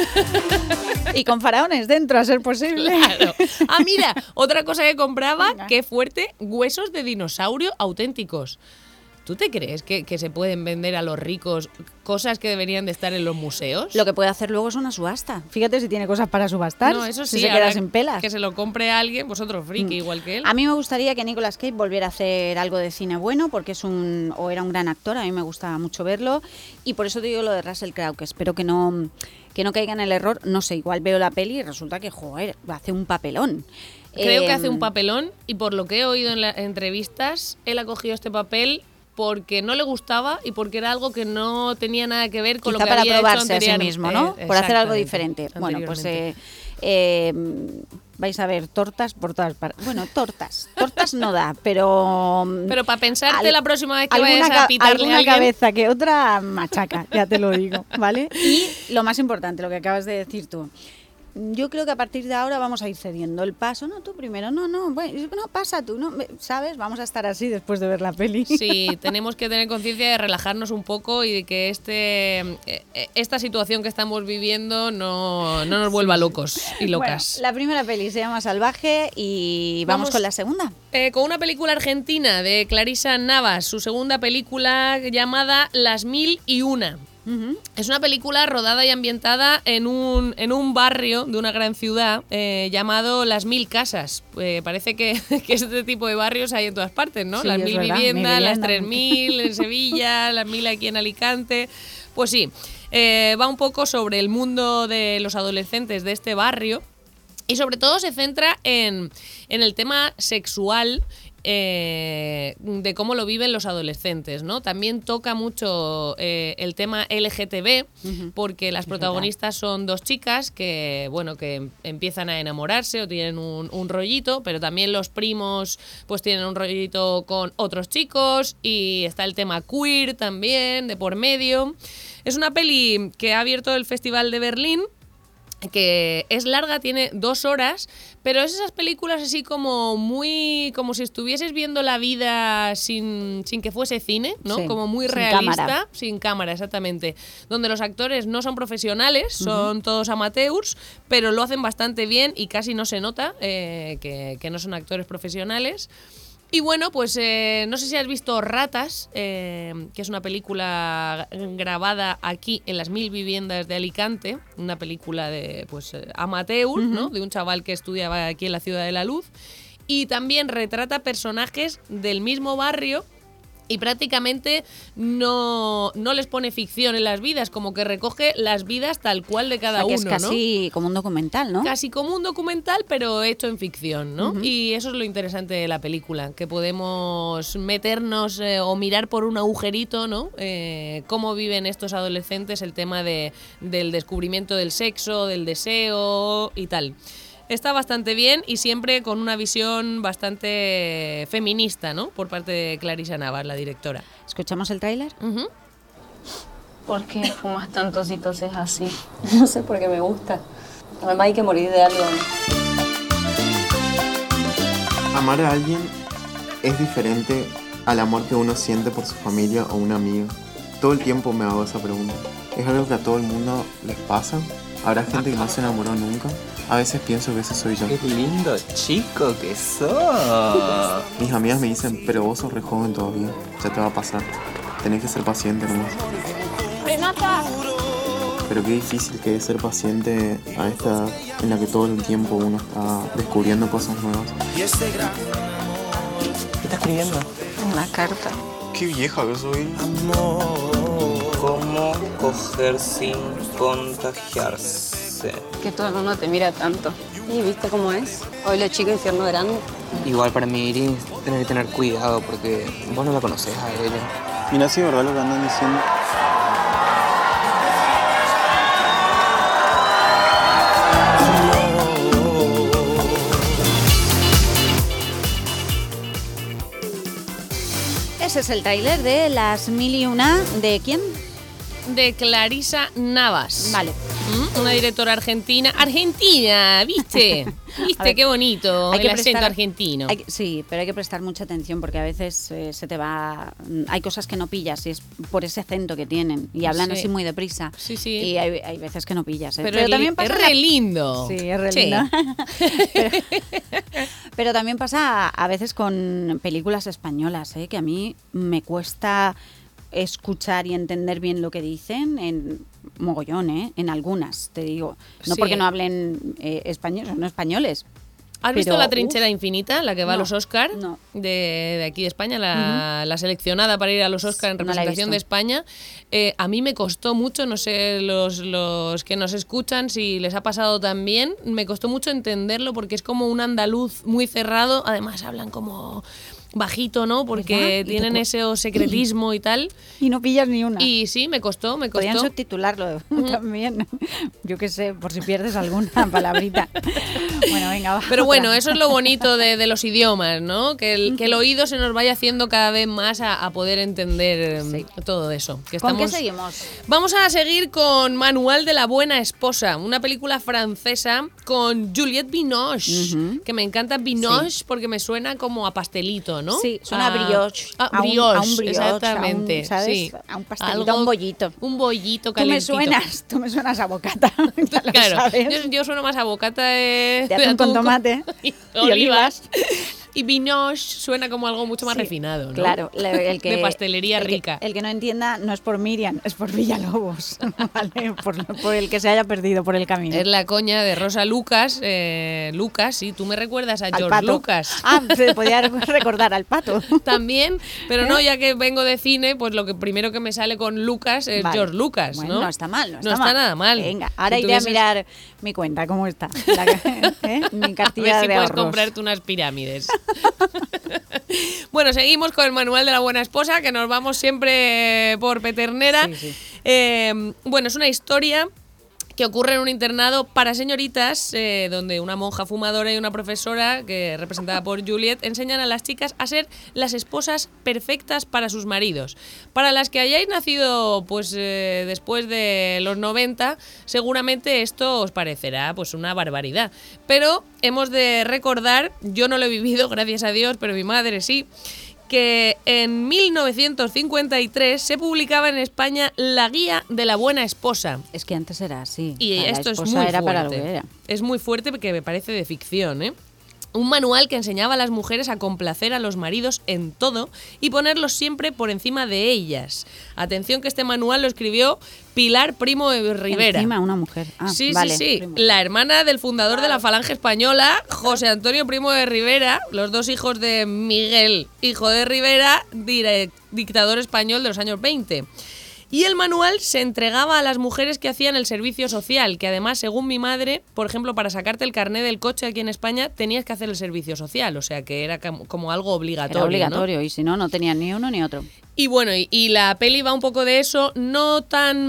Y con faraones dentro, a ser posible. Claro. Ah, mira, otra cosa que compraba, qué fuerte, huesos de dinosaurio auténticos. ¿Tú te crees que se pueden vender a los ricos cosas que deberían de estar en los museos? Lo que puede hacer luego es una subasta. Fíjate si tiene cosas para subastar. No, eso sí, si se queda sin pelas. Que se lo compre a alguien, pues otro friki igual que él. A mí me gustaría que Nicolas Cage volviera a hacer algo de cine bueno, porque era un gran actor, a mí me gusta mucho verlo. Y por eso te digo lo de Russell Crowe, que espero que no caiga en el error. No sé, igual veo la peli y resulta que, joder, hace un papelón. Creo que hace un papelón y por lo que he oído en las entrevistas, él ha cogido este papel porque no le gustaba y porque era algo que no tenía nada que ver con lo que había hecho anteriormente. Quizá para probarse a sí mismo, ¿no? Por hacer algo diferente. Bueno, pues vais a ver tortas por todas partes. Bueno, tortas no da, pero... Pero para pensarte la próxima vez que vayas a pitarle alguna a alguien... cabeza que otra machaca, ya te lo digo, ¿vale? Y lo más importante, lo que acabas de decir tú. Yo creo que a partir de ahora vamos a ir cediendo el paso. No, tú primero. No, pasa tú. No, ¿sabes? Vamos a estar así después de ver la peli. Sí, tenemos que tener conciencia de relajarnos un poco y de que esta situación que estamos viviendo no nos vuelva locos y locas. Bueno, la primera peli se llama Salvaje y vamos con la segunda. Con una película argentina de Clarisa Navas, su segunda película llamada Las 1001. Es una película rodada y ambientada en un barrio de una gran ciudad llamado Las 1000 Casas. Parece que este tipo de barrios hay en todas partes, ¿no? Sí, las 1000 viviendas, las 3000 en Sevilla, las 1000 aquí en Alicante. Pues sí, va un poco sobre el mundo de los adolescentes de este barrio y sobre todo se centra en el tema sexual, de cómo lo viven los adolescentes, ¿no? También toca mucho el tema LGTB, porque las protagonistas son 2 chicas que empiezan a enamorarse o tienen un rollito, pero también los primos pues tienen un rollito con otros chicos y está el tema queer también de por medio. Es una peli que ha abierto el Festival de Berlín que es larga, tiene 2 horas, pero es esas películas así como si estuvieses viendo la vida sin que fuese cine, ¿no? Sí, como muy sin realista, cámara. sin cámara, exactamente, donde los actores no son profesionales, son todos amateurs, pero lo hacen bastante bien y casi no se nota que no son actores profesionales. Y bueno, pues no sé si has visto Ratas, que es una película grabada aquí en las 1000 viviendas de Alicante, una película de amateur, ¿no? De un chaval que estudiaba aquí en la Ciudad de la Luz, y también retrata personajes del mismo barrio. Y prácticamente no les pone ficción en las vidas, como que recoge las vidas tal cual de cada uno, que es casi como un documental, ¿no? Casi como un documental, pero hecho en ficción, ¿no? Y eso es lo interesante de la película, que podemos meternos o mirar por un agujerito, ¿no? Cómo viven estos adolescentes el tema del descubrimiento del sexo, del deseo y tal. Está bastante bien y siempre con una visión bastante feminista, ¿no? Por parte de Clarisa Navas, la directora. ¿Escuchamos el tráiler? ¿Por qué fumas tantos y toses así? No sé, porque me gusta. Además hay que morir de algo. Amar a alguien es diferente al amor que uno siente por su familia o un amigo. Todo el tiempo me hago esa pregunta. ¿Es algo que a todo el mundo les pasa? ¿Habrá gente que no se enamoró nunca? A veces pienso que ese soy yo. ¡Qué lindo chico que sos! Mis amigas me dicen, pero vos sos re joven todavía, ya te va a pasar. Tenés que ser paciente nomás. ¡Renata! Pero qué difícil que es ser paciente a esta edad en la que todo el tiempo uno está descubriendo cosas nuevas. ¿Qué estás escribiendo? Una carta. Qué vieja que soy. ¿Cómo coger sin contagiarse? Que todo el mundo te mira tanto. ¿Y viste cómo es? Hoy los chicos infierno grande. Igual para mí, Iris, tenés que tener cuidado porque vos no la conocés a ella. Mira si es verdad lo que andan diciendo. Ese es el tráiler de Las 1001. ¿De quién? De Clarisa Navas. Vale. Una directora argentina. ¡Argentina! ¿Viste? ¿Viste? Ver, qué bonito el acento argentino. Sí, pero hay que prestar mucha atención porque a veces se te va... Hay cosas que no pillas y es por ese acento que tienen. Y hablan así muy deprisa. Sí. Y hay veces que no pillas. Pero también pasa... Es re lindo. Sí, es re lindo. Pero también pasa a veces con películas españolas, que a mí me cuesta escuchar y entender bien lo que dicen en mogollón, en algunas, te digo. No porque no hablen español, son españoles. ¿Has visto La trinchera infinita, la que va a los Oscar? No. De aquí de España, la seleccionada para ir a los Oscar en representación de España. A mí me costó mucho, no sé los que nos escuchan si les ha pasado también, me costó mucho entenderlo porque es como un andaluz muy cerrado, además hablan como bajito, ¿no? Porque tienen ese secretismo y tal. Y no pillas ni una. Y sí, me costó. Podrían subtitularlo también. Yo qué sé, por si pierdes alguna palabrita. Bueno, venga, va. Pero bueno, eso es lo bonito de los idiomas, ¿no? Que el oído se nos vaya haciendo cada vez más a poder entender todo eso. ¿Con qué seguimos? Vamos a seguir con Manual de la buena esposa, una película francesa con Juliette Binoche, que me encanta Binoche porque me suena como a pastelito, ¿no? Sí, suena a brioche. A brioche, brioche, exactamente. ¿sabes? Sí. A un pastelito, a un bollito. Un bollito calentito. Tú me suenas a bocata. Claro, yo sueno más a bocata de atún con tomate y olivas. Y Binoche suena como algo mucho más refinado, ¿no? Claro, el que, de pastelería rica. El que no entienda no es por Miriam, es por Villalobos, ¿vale? Por el que se haya perdido por el camino. Es la coña de Rosa Lucas. Lucas, sí, tú me recuerdas a George Pato. Lucas. Se podía recordar al Pato. También, pero no, ya que vengo de cine, pues lo que primero que me sale con Lucas es George Lucas, bueno, ¿no? No está mal, no está nada mal. Venga, ahora iré a mirar mi cuenta, ¿cómo está? Mi cartilla a ver si de puedes ahorros. comprarte unas pirámides. Bueno, seguimos con el Manual de la buena esposa, que nos vamos siempre por Peternera. Sí. Bueno, es una historia que ocurre en un internado para señoritas, donde una monja fumadora y una profesora, que representada por Juliet, enseñan a las chicas a ser las esposas perfectas para sus maridos. Para las que hayáis nacido pues después de los 90, seguramente esto os parecerá pues una barbaridad. Pero hemos de recordar, yo no lo he vivido, gracias a Dios, pero mi madre sí, que en 1953 se publicaba en España la Guía de la Buena Esposa. Es que antes era así. Y esto es muy fuerte. Para lo que era. Es muy fuerte porque me parece de ficción, ¿eh? Un manual que enseñaba a las mujeres a complacer a los maridos en todo y ponerlos siempre por encima de ellas. Atención que este manual lo escribió Pilar Primo de Rivera. Encima una mujer. Sí, vale. sí. La hermana del fundador de la Falange Española, José Antonio Primo de Rivera, los dos hijos de Miguel, hijo de Rivera, dictador español de los años 20. Y el manual se entregaba a las mujeres que hacían el servicio social, que además, según mi madre, por ejemplo, para sacarte el carné del coche aquí en España, tenías que hacer el servicio social, o sea que era como algo obligatorio. Era obligatorio, ¿no? Y si no, no tenían ni uno ni otro. Y bueno, y la peli va un poco de eso, no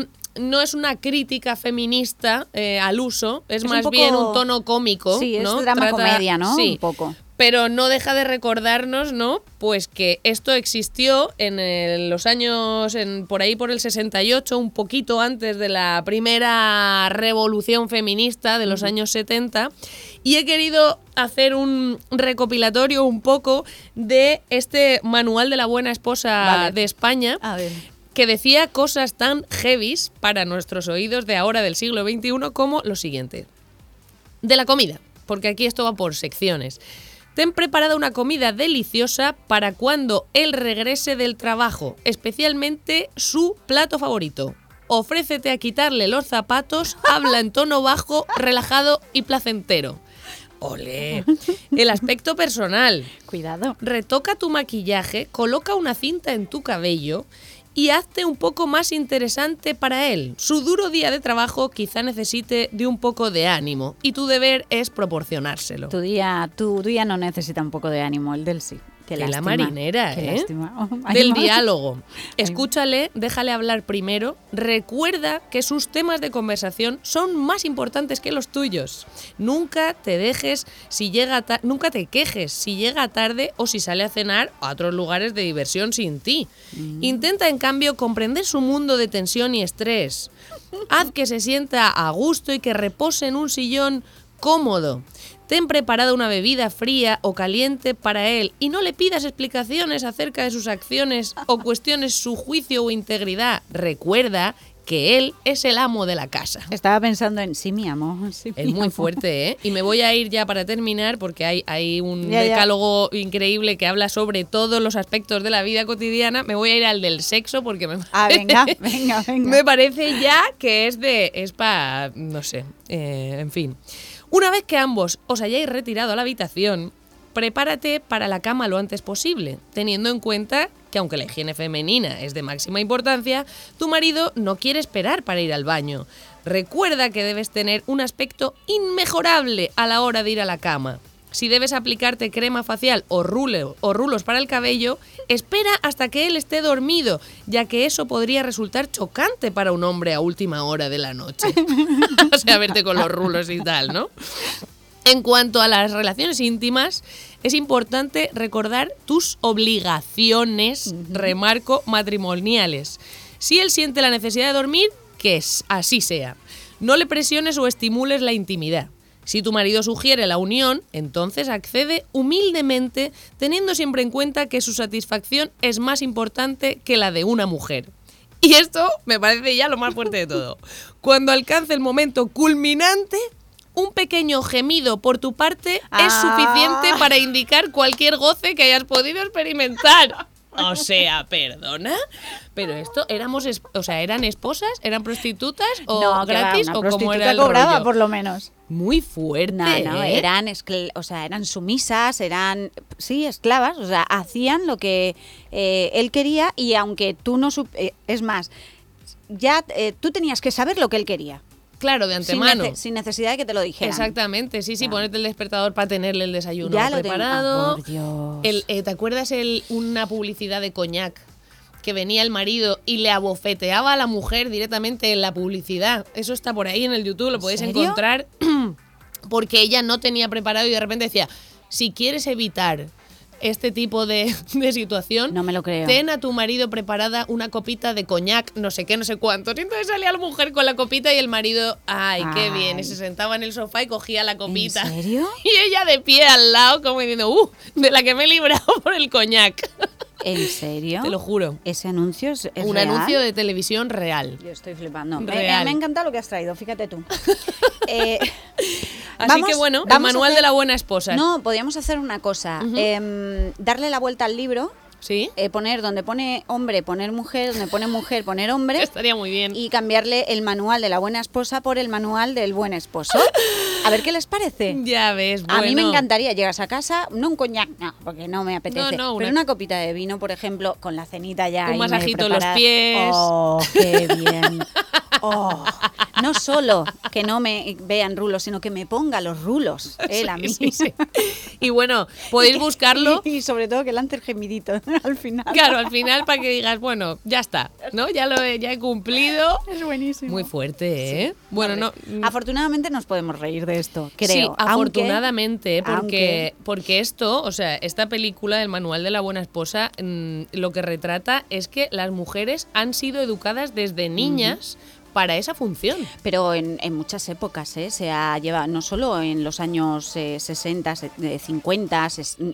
es una crítica feminista al uso, es más un poco, bien un tono cómico. Sí, ¿no? es drama-comedia, ¿no? Sí, un poco. Pero no deja de recordarnos, ¿no? Pues que esto existió en los años, por ahí por el 68, un poquito antes de la primera revolución feminista de los años 70, y he querido hacer un recopilatorio un poco de este manual de la buena esposa de España. A ver. Que decía cosas tan heavies para nuestros oídos de ahora del siglo XXI como lo siguiente. De la comida, porque aquí esto va por secciones. Ten preparada una comida deliciosa para cuando él regrese del trabajo, especialmente su plato favorito. Ofrécete a quitarle los zapatos, habla en tono bajo, relajado y placentero. ¡Olé! El aspecto personal. Cuidado. Retoca tu maquillaje, coloca una cinta en tu cabello y hazte un poco más interesante para él. Su duro día de trabajo quizá necesite de un poco de ánimo y tu deber es proporcionárselo. Tu día no necesita un poco de ánimo, el del sí. Qué de lástima, la marinera, qué lástima. Del diálogo. Escúchale, déjale hablar primero. Recuerda que sus temas de conversación son más importantes que los tuyos. Nunca te nunca te quejes si llega tarde o si sale a cenar a otros lugares de diversión sin ti. Intenta, en cambio, comprender su mundo de tensión y estrés. Haz que se sienta a gusto y que repose en un sillón cómodo. Ten preparada una bebida fría o caliente para él y no le pidas explicaciones acerca de sus acciones o cuestiones su juicio o integridad. Recuerda que él es el amo de la casa. Estaba pensando en sí, mi amor. Sí, es muy fuerte, ¿eh? Y me voy a ir ya para terminar porque hay un decálogo increíble que habla sobre todos los aspectos de la vida cotidiana. Me voy a ir al del sexo porque venga. Me parece ya que es para, no sé, en fin. Una vez que ambos os hayáis retirado a la habitación, prepárate para la cama lo antes posible, teniendo en cuenta que aunque la higiene femenina es de máxima importancia, tu marido no quiere esperar para ir al baño. Recuerda que debes tener un aspecto inmejorable a la hora de ir a la cama. Si debes aplicarte crema facial o rulos para el cabello, espera hasta que él esté dormido, ya que eso podría resultar chocante para un hombre a última hora de la noche. O sea, verte con los rulos y tal, ¿no? En cuanto a las relaciones íntimas, es importante recordar tus obligaciones, remarco, matrimoniales. Si él siente la necesidad de dormir, que así sea. No le presiones o estimules la intimidad. Si tu marido sugiere la unión, entonces accede humildemente, teniendo siempre en cuenta que su satisfacción es más importante que la de una mujer. Y esto me parece ya lo más fuerte de todo. Cuando alcance el momento culminante, un pequeño gemido por tu parte es suficiente para indicar cualquier goce que hayas podido experimentar. O sea, perdona, pero esto ¿eran esposas? ¿Eran prostitutas? ¿O no, gratis? Una ¿O cómo era el cobraba, rollo? por lo menos. Muy fuerte. No, eran sumisas, eran esclavas, o sea, hacían lo que él quería y aunque tú no es más, ya tú tenías que saber lo que él quería. Claro, de antemano. Sin necesidad de que te lo dijeran. Exactamente, sí, ponerte el despertador para tenerle el desayuno ya preparado. Por Dios. ¿Te acuerdas una publicidad de coñac que venía el marido y le abofeteaba a la mujer directamente en la publicidad. Eso está por ahí en el YouTube, lo podéis encontrar, porque ella no tenía preparado y de repente decía, si quieres evitar este tipo de situación, no me lo creo, ten a tu marido preparada una copita de coñac, no sé qué, no sé cuántos. Y entonces salía la mujer con la copita y el marido, ay, qué bien, y se sentaba en el sofá y cogía la copita. ¿En serio? Y ella de pie al lado como diciendo, de la que me he librado por el coñac. ¿En serio? Te lo juro. ¿Ese anuncio es un real? Anuncio de televisión real. Yo estoy flipando. Me Real. ha encantado lo que has traído, fíjate tú. Así que bueno, el manual de la buena esposa. No, podríamos hacer una cosa. Darle la vuelta al libro. ¿Sí? Poner donde pone hombre, poner mujer, donde pone mujer, poner hombre. Estaría muy bien. Y cambiarle el manual de la buena esposa por el manual del buen esposo. A ver qué les parece. Ya ves, bueno. A mí me encantaría. Llegas a casa, no un coñac, no, porque no me apetece. No, pero una copita de vino, por ejemplo, con la cenita ya. Un masajito en los pies. Oh, qué bien. Oh, no solo que no me vean rulos, sino que me ponga los rulos, él a mí. Sí. Y bueno, podéis buscarlo. Y sobre todo que lance el gemidito al final. Claro, al final para que digas, bueno, ya está, ¿no? Ya he cumplido. Es buenísimo. Muy fuerte, ¿eh? Sí. Bueno, no. Afortunadamente nos podemos reír de esto, creo. Sí, afortunadamente, porque esto, o sea, esta película, El manual de la buena esposa, lo que retrata es que las mujeres han sido educadas desde niñas para esa función. Pero en muchas épocas, se ha llevado, no solo en los años 60, 50,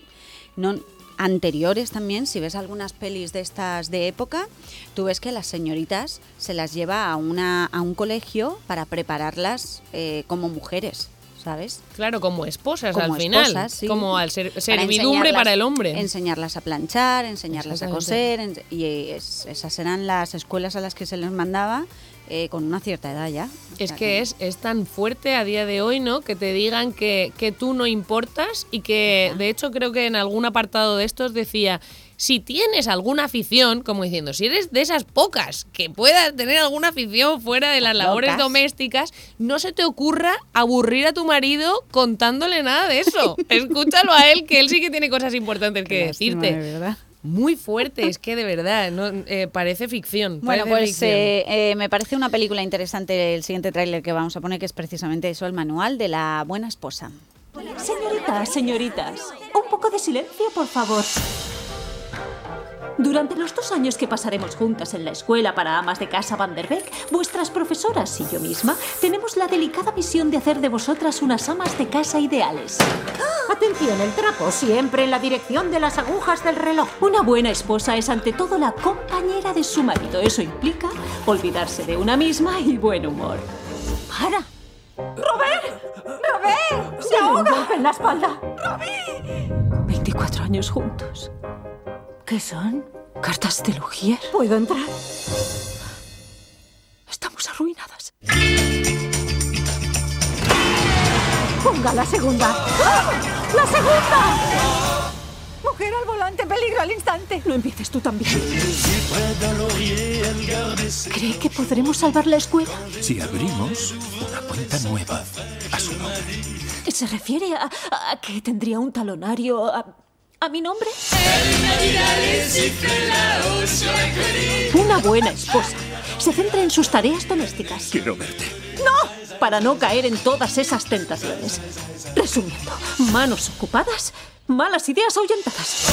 no, anteriores también. Si ves algunas pelis de estas de época, tú ves que las señoritas se las lleva a un colegio para prepararlas como mujeres, ¿sabes? Claro, como esposas como al final, esposas, sí. Como al servidumbre para el hombre. Enseñarlas a planchar, enseñarlas a coser, y esas eran las escuelas a las que se les mandaba con una cierta edad ya. Es que es tan fuerte a día de hoy, ¿no? Que te digan que tú no importas y que, de hecho, creo que en algún apartado de estos decía, si tienes alguna afición, como diciendo, si eres de esas pocas que puedas tener alguna afición fuera de las labores domésticas, no se te ocurra aburrir a tu marido contándole nada de eso. Escúchalo a él, que él sí que tiene cosas importantes que decirte. De verdad. Muy fuerte, es que de verdad, ¿no? Parece ficción. Bueno, pues me parece una película interesante el siguiente tráiler que vamos a poner, que es precisamente eso, el manual de la buena esposa. Señoritas, un poco de silencio, por favor. Durante los 2 años que pasaremos juntas en la escuela para amas de casa Van der Beek, vuestras profesoras y yo misma tenemos la delicada misión de hacer de vosotras unas amas de casa ideales. Atención, el trapo siempre en la dirección de las agujas del reloj. Una buena esposa es ante todo la compañera de su marido. Eso implica olvidarse de una misma y buen humor. ¡Para! ¡Robert! ¡Se ahoga! Un golpe en la espalda. ¡Robert! 24 años juntos. ¿Qué son? Cartas de Lugier. ¿Puedo entrar? Estamos arruinadas. ¡Ponga la segunda! ¡Ah! ¡La segunda! Mujer al volante, peligro al instante. No empieces tú también. ¿Cree que podremos salvar la escuela? Si abrimos una cuenta nueva a su nombre. ¿Se refiere a que tendría un talonario a mi nombre? Una buena esposa se centra en sus tareas domésticas. Quiero verte. ¡No! Para no caer en todas esas tentaciones. Resumiendo, manos ocupadas, malas ideas ahuyentadas.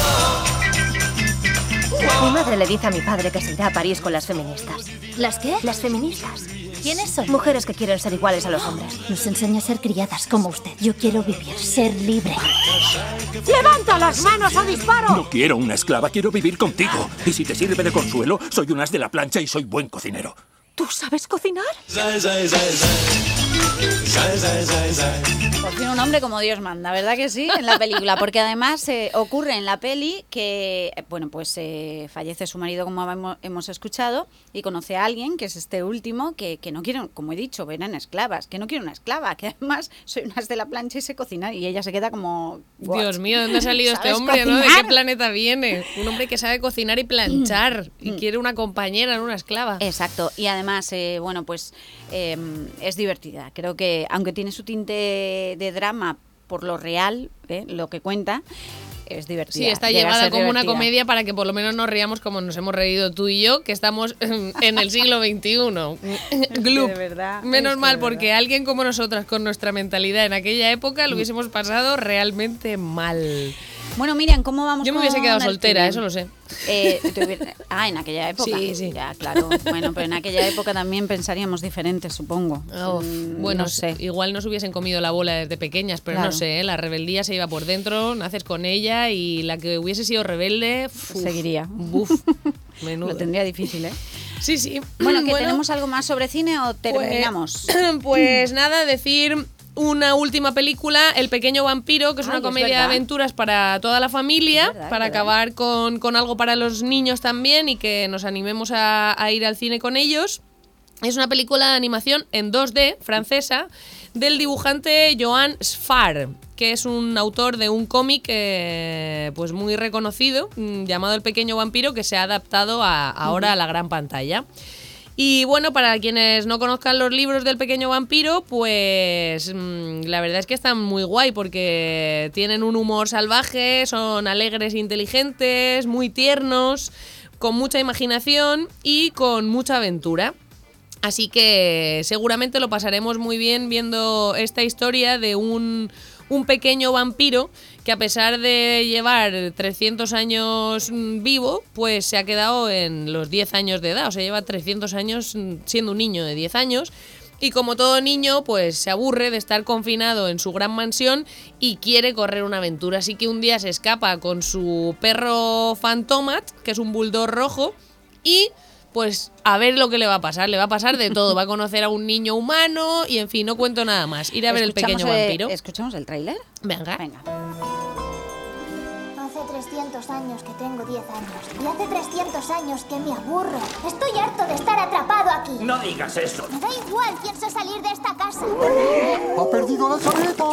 Mi madre le dice a mi padre que se irá a París con las feministas. ¿Las qué? Las feministas. ¿Quiénes son? Mujeres que quieren ser iguales a los hombres. Nos enseña a ser criadas como usted. Yo quiero vivir, ser libre. ¡Levanta las manos o disparo! No quiero una esclava, quiero vivir contigo. Y si te sirve de consuelo, soy un as de la plancha y soy buen cocinero. ¿Tú sabes cocinar? Por fin un hombre como Dios manda, ¿verdad que sí? En la película, porque además ocurre en la peli que, bueno, pues fallece su marido, como hemos escuchado, y conoce a alguien, que es este último, que no quiere, como he dicho, eran esclavas, que no quiere una esclava, que además soy una as de la plancha y sé cocinar, y ella se queda como... Dios mío, ¿de dónde ha salido este hombre, no? ¿De qué planeta viene? Un hombre que sabe cocinar y planchar, y quiere una compañera, no una esclava. Exacto, y además, bueno, pues es divertida. Creo que, aunque tiene su tinte de drama, por lo real, lo que cuenta. Es divertida. Sí, está llevada como una comedia para que por lo menos nos riamos como nos hemos reído tú y yo, que estamos en el siglo XXI. Gloop. De verdad. Menos mal, porque alguien como nosotras, con nuestra mentalidad en aquella época, lo hubiésemos pasado realmente mal. Bueno, Miriam, ¿cómo vamos? Yo me hubiese quedado soltera, eso lo sé. En aquella época. Sí. Ya, claro. Bueno, pero en aquella época también pensaríamos diferente, supongo. Bueno, no sé. Igual nos hubiesen comido la bola desde pequeñas, pero Claro. no sé, la rebeldía se iba por dentro, naces con ella y la que hubiese sido rebelde seguiría. Menudo. Lo tendría difícil, ¿eh? Sí, sí. Bueno, ¿tenemos algo más sobre cine o terminamos? Pues nada, decir una última película, El pequeño vampiro, que es una comedia de aventuras para toda la familia, para acabar con algo para los niños también y que nos animemos a ir al cine con ellos. Es una película de animación en 2D, francesa, del dibujante Joan Sfar, que es un autor de un cómic pues muy reconocido, llamado El pequeño vampiro, que se ha adaptado ahora a la gran pantalla. Y bueno, para quienes no conozcan los libros del pequeño vampiro, pues la verdad es que están muy guay porque tienen un humor salvaje, son alegres e inteligentes, muy tiernos, con mucha imaginación y con mucha aventura. Así que seguramente lo pasaremos muy bien viendo esta historia de un pequeño vampiro que, a pesar de llevar 300 años vivo, pues se ha quedado en los 10 años de edad. O sea, lleva 300 años siendo un niño de 10 años. Y como todo niño, pues se aburre de estar confinado en su gran mansión y quiere correr una aventura. Así que un día se escapa con su perro Fantomat, que es un bulldog rojo, y pues a ver lo que le va a pasar. Le va a pasar de todo. Va a conocer a un niño humano y, en fin, no cuento nada más. Ir a ver El pequeño vampiro. ¿Escuchamos el tráiler? Venga. Hace 300 años que tengo 10 años. Y hace 300 años que me aburro. Estoy harto de estar atrapado aquí. No digas eso. Me da igual, pienso salir de esta casa. ¡Ha perdido la chaqueta!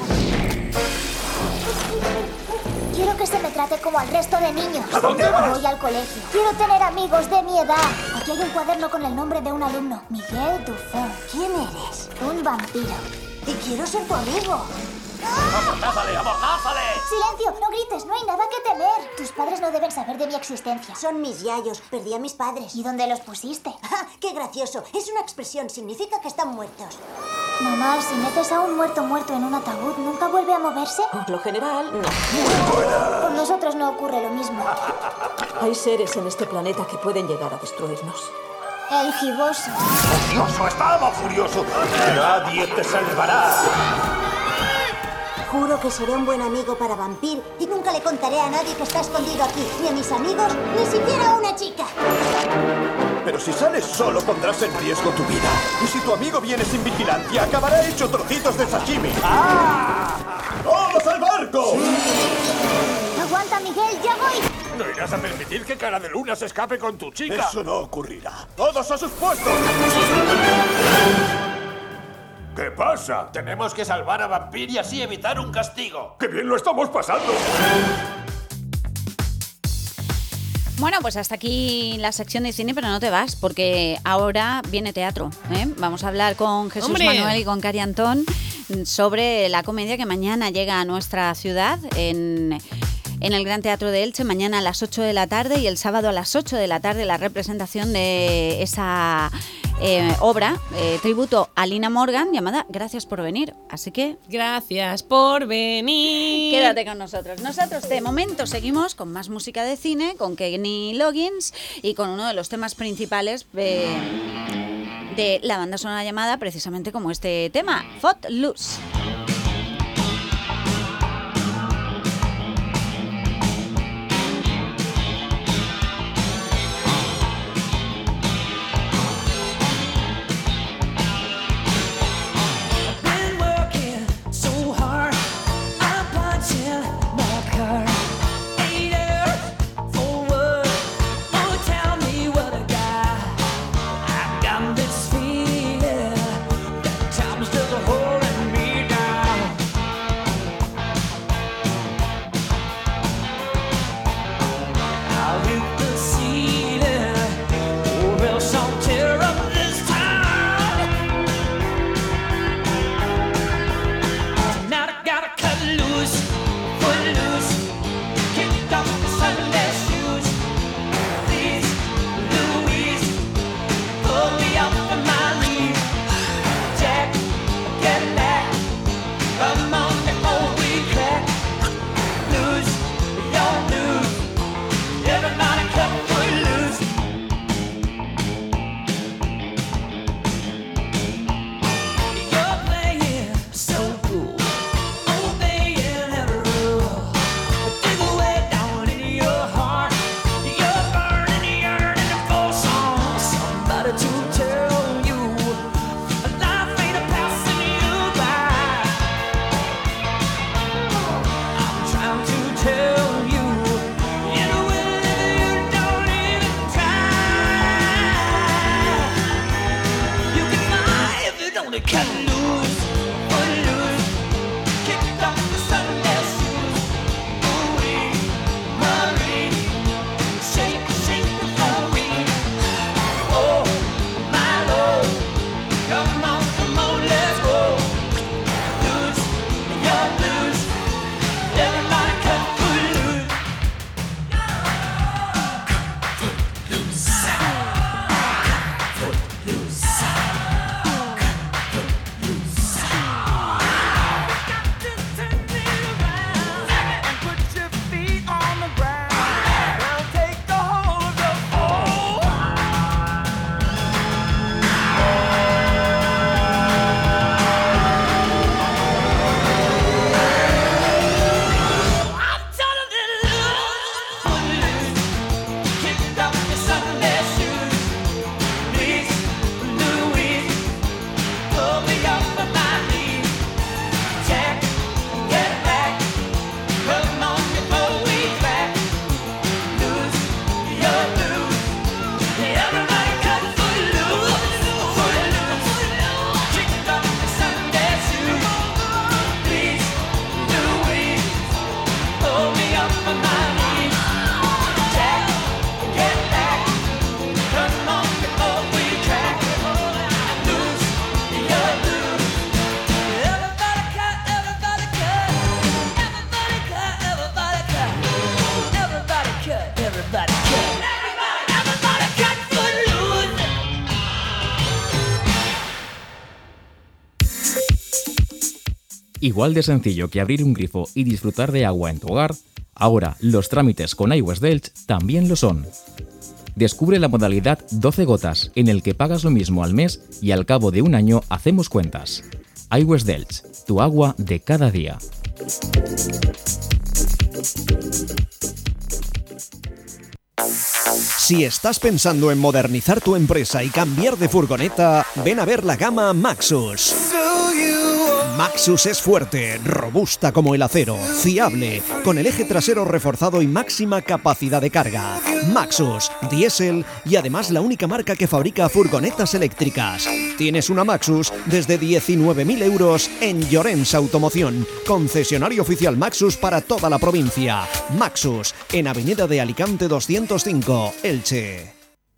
Quiero que se me trate como al resto de niños. ¿A dónde vas? Voy al colegio. Quiero tener amigos de mi edad. Aquí hay un cuaderno con el nombre de un alumno. Miguel Dufont. ¿Quién eres? Un vampiro. Y quiero ser tu amigo. ¡Amordázale, amordázale! ¡Silencio! ¡No grites! No hay nada que temer. Tus padres no deben saber de mi existencia. Son mis yayos. Perdí a mis padres. ¿Y dónde los pusiste? ¡Qué gracioso! Es una expresión. Significa que están muertos. Mamá, si metes a un muerto en un ataúd, ¿nunca vuelve a moverse? Por lo general, no. Con nosotros no ocurre lo mismo. Hay seres en este planeta que pueden llegar a destruirnos. El giboso. ¡Furioso! ¡Estaba furioso! ¡Nadie te salvará! Juro que seré un buen amigo para Vampir y nunca le contaré a nadie que está escondido aquí, ni a mis amigos, ni siquiera a una chica. Pero si sales solo pondrás en riesgo tu vida. Y si tu amigo viene sin vigilancia, acabará hecho trocitos de sashimi. ¡Ah! ¡Todos al barco! Aguanta, Miguel, ya voy. ¿No irás a permitir que Cara de Luna se escape con tu chica? Eso no ocurrirá. ¡Todos a sus puestos! ¿Qué pasa? Tenemos que salvar a Vampir y así evitar un castigo. ¡Qué bien lo estamos pasando! Bueno, pues hasta aquí la sección de cine, pero no te vas, porque ahora viene teatro, ¿eh? Vamos a hablar con Jesús ¡Hombre! Manuel y con Cari Antón sobre la comedia que mañana llega a nuestra ciudad en el Gran Teatro de Elche, mañana a las 8 de la tarde y el sábado a las 8 de la tarde la representación de esa obra, tributo a Lina Morgan, llamada Gracias por venir. Así que... Gracias por venir. Quédate con nosotros. Nosotros de momento seguimos con más música de cine, con Kenny Loggins y con uno de los temas principales de la banda sonora llamada precisamente como este tema, Footloose. Time's still holding me down. Igual de sencillo que abrir un grifo y disfrutar de agua en tu hogar, ahora los trámites con iWest Delch también lo son. Descubre la modalidad 12 gotas, en el que pagas lo mismo al mes y al cabo de un año hacemos cuentas. iWest Delch, tu agua de cada día. Si estás pensando en modernizar tu empresa y cambiar de furgoneta, ven a ver la gama Maxus. Maxus es fuerte, robusta como el acero, fiable, con el eje trasero reforzado y máxima capacidad de carga. Maxus, diésel y además la única marca que fabrica furgonetas eléctricas. Tienes una Maxus desde 19.000 euros en Llorens Automoción, concesionario oficial Maxus para toda la provincia. Maxus, en Avenida de Alicante 205, Elche.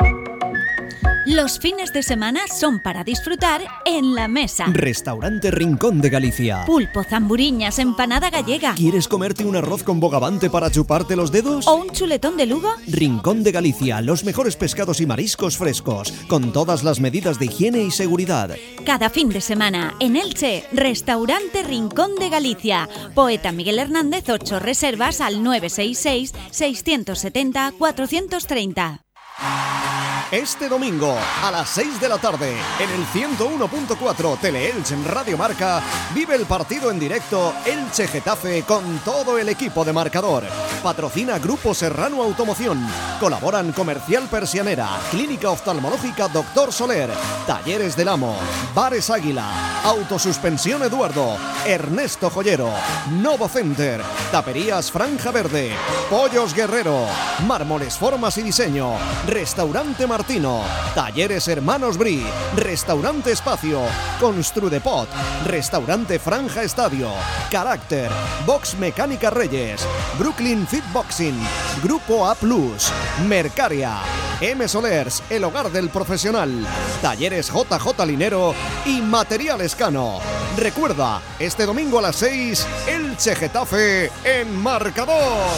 Los fines de semana son para disfrutar en la mesa. Restaurante Rincón de Galicia. Pulpo, zamburiñas, empanada gallega. ¿Quieres comerte un arroz con bogavante para chuparte los dedos? ¿O un chuletón de Lugo? Rincón de Galicia, los mejores pescados y mariscos frescos, con todas las medidas de higiene y seguridad. Cada fin de semana, en Elche, Restaurante Rincón de Galicia. Poeta Miguel Hernández, 8 reservas al 966-670-430. Este domingo, a las 6 de la tarde, en el 101.4 Teleelch en Radio Marca, vive el partido en directo Elche-Getafe con todo el equipo de Marcador. Patrocina Grupo Serrano Automoción. Colaboran Comercial Persianera, Clínica Oftalmológica Dr. Soler, Talleres del Amo, Bares Águila, Autosuspensión Eduardo, Ernesto Joyero, Novo Center, Taperías Franja Verde, Pollos Guerrero, Mármoles Formas y Diseño, Restaurante Martino, Talleres Hermanos Bri, Restaurante Espacio, Construdepot, Restaurante Franja Estadio, Carácter, Box Mecánica Reyes, Brooklyn Fitboxing, Grupo A+, Mercaria, M Solers, el hogar del profesional, Talleres JJ Linero y Material Cano. Recuerda, este domingo a las 6, Elche Getafe en Marcador.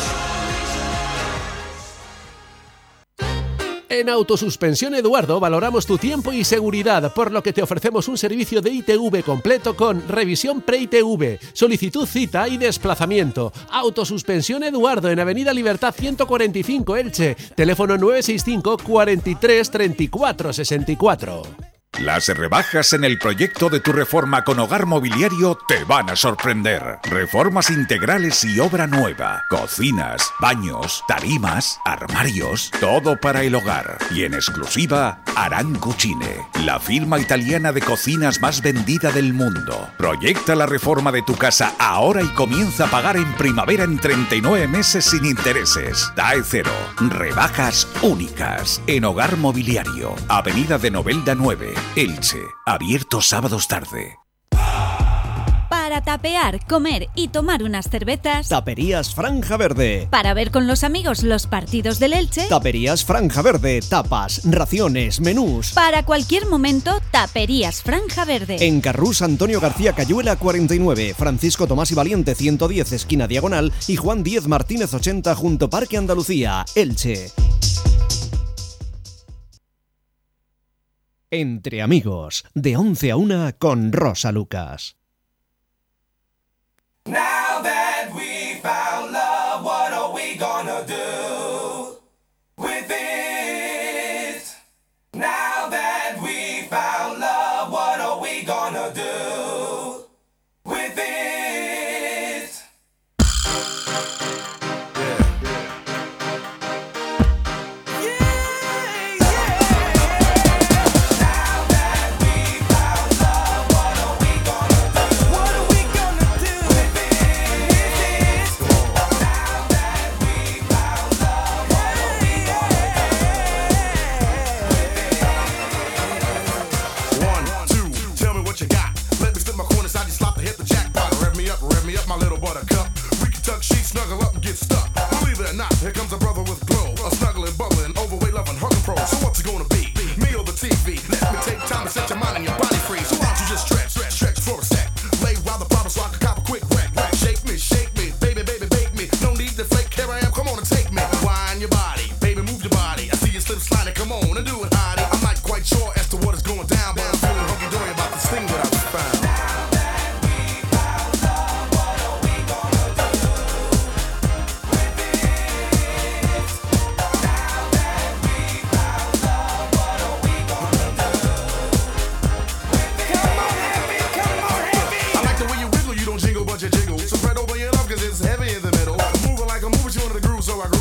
En Autosuspensión Eduardo valoramos tu tiempo y seguridad, por lo que te ofrecemos un servicio de ITV completo con revisión pre-ITV, solicitud, cita y desplazamiento. Autosuspensión Eduardo en Avenida Libertad 145 Elche, teléfono 965 43 34 64. Las rebajas en el proyecto de tu reforma con Hogar Mobiliario te van a sorprender. Reformas integrales y obra nueva. Cocinas, baños, tarimas, armarios, todo para el hogar. Y en exclusiva, Aran Cucine, la firma italiana de cocinas más vendida del mundo. Proyecta la reforma de tu casa ahora y comienza a pagar en primavera en 39 meses sin intereses. TAE cero. Rebajas únicas en Hogar Mobiliario. Avenida de Novelda 9. Elche, abierto sábados tarde. Para tapear, comer y tomar unas cervezas. Taperías Franja Verde. Para ver con los amigos los partidos del Elche. Taperías Franja Verde, tapas, raciones, menús. Para cualquier momento, Taperías Franja Verde. En Carrús Antonio García Cayuela 49, Francisco Tomás y Valiente 110 esquina diagonal y Juan 10 Martínez 80 junto Parque Andalucía, Elche. Entre amigos, de 11 a 1 con Rosa Lucas. Now that we found love, what are we gonna do with it? Now that we found love, what are we gonna do with it? Snuggle up and get stuck. Believe it or not, here comes a brother with glow. A snuggling, bubbling, overweight, loving, hugging pro. So what's it gonna be? Me or the TV? Let me take time to set your mind and your body free. So why don't you just stretch for a sec. Lay while the problem so I can cop a quick wreck. Shake me, baby, bake me. No need to fake, here I am, come on and take me. Wind your body, baby, move your body. I see you slip sliding, come on and do it, hottie. I'm not quite sure as to what is going down, but I'm feeling hunky-dory about this thing that I just found. Now that we found love.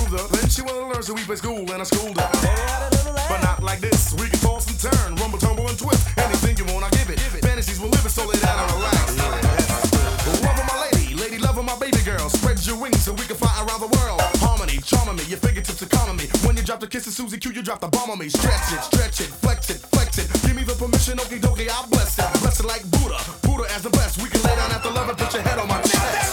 older. Then she wanna learn, so we play school and I schooled her. But not like this. We can toss and turn, rumble, tumble, and twist. Anything you want, I give it. Fantasies will live it, so lay down and relax. Love of my lady, love of my baby girl. Spread your wings so we can fly around the world. Harmony, charming me, your fingertips are calming me. When you drop the kiss of Susie Q, you drop the bomb on me. Stretch it, flex it. Give me the permission, okie dokie, I'll bless it. Bless it like Buddha, Buddha as the best. We can lay down after love and put your head on my chest.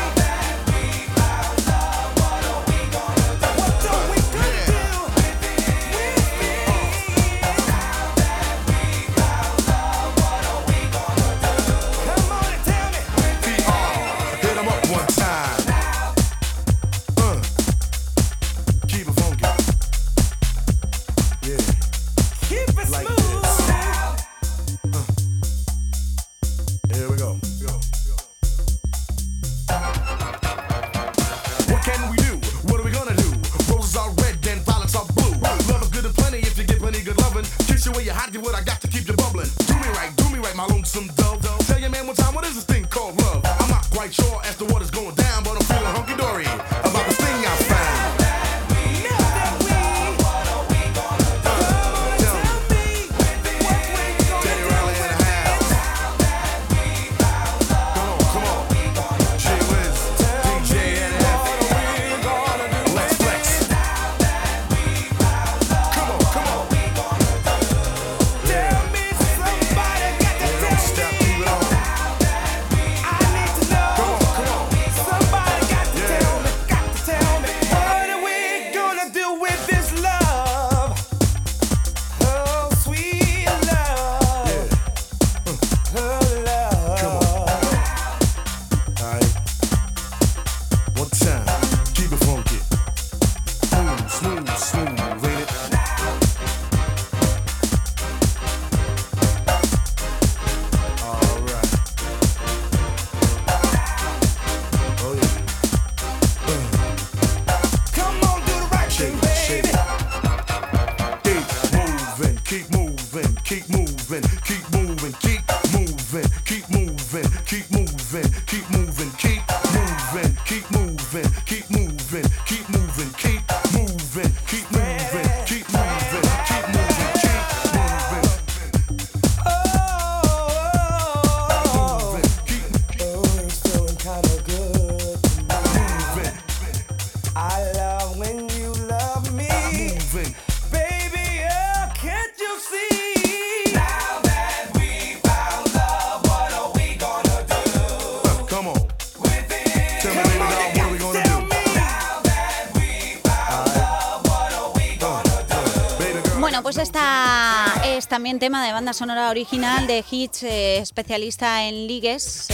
Pues esta es también tema de banda sonora original de Hitch, especialista en ligues,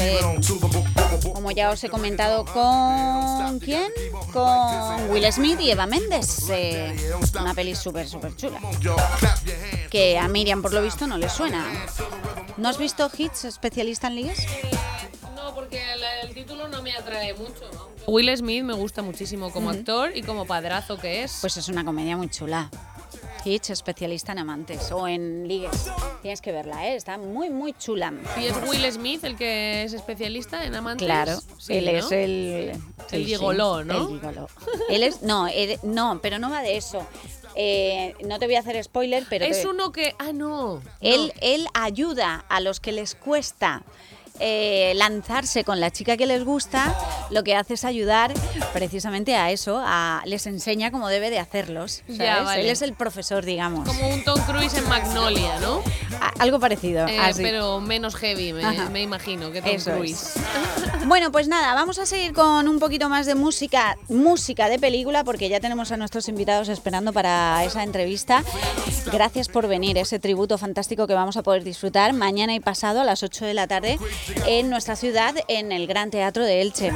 como ya os he comentado, ¿con quién? Con Will Smith y Eva Mendes, una peli súper chula, que a Miriam por lo visto no le suena. ¿No has visto Hitch, especialista en ligues? No, porque el título no me atrae mucho. Will Smith me gusta muchísimo como actor y como padrazo que es. Pues es una comedia muy chula. Hitch, especialista en amantes o en ligues. Tienes que verla, está muy chula. ¿Y es Will Smith el que es especialista en amantes? Claro, sí, él, ¿no? Es el gigoló, ¿no? El gigoló. Él es, no, pero no va de eso. No te voy a hacer spoiler, pero es uno que no. Él ayuda a los que les cuesta lanzarse con la chica que les gusta. Lo que hace es ayudar precisamente a eso, les enseña cómo debe de hacerlos, ¿sabes? Ya, vale. Él es el profesor, digamos. Como un Tom Cruise en Magnolia, ¿no? Algo parecido. Así. Pero menos heavy, me imagino, que Tom Cruise. Bueno, pues nada, vamos a seguir con un poquito más de música de película, porque ya tenemos a nuestros invitados esperando para esa entrevista. Gracias por venir, ese tributo fantástico que vamos a poder disfrutar mañana y pasado a las 8 de la tarde en nuestra ciudad, en el Gran Teatro de Elche.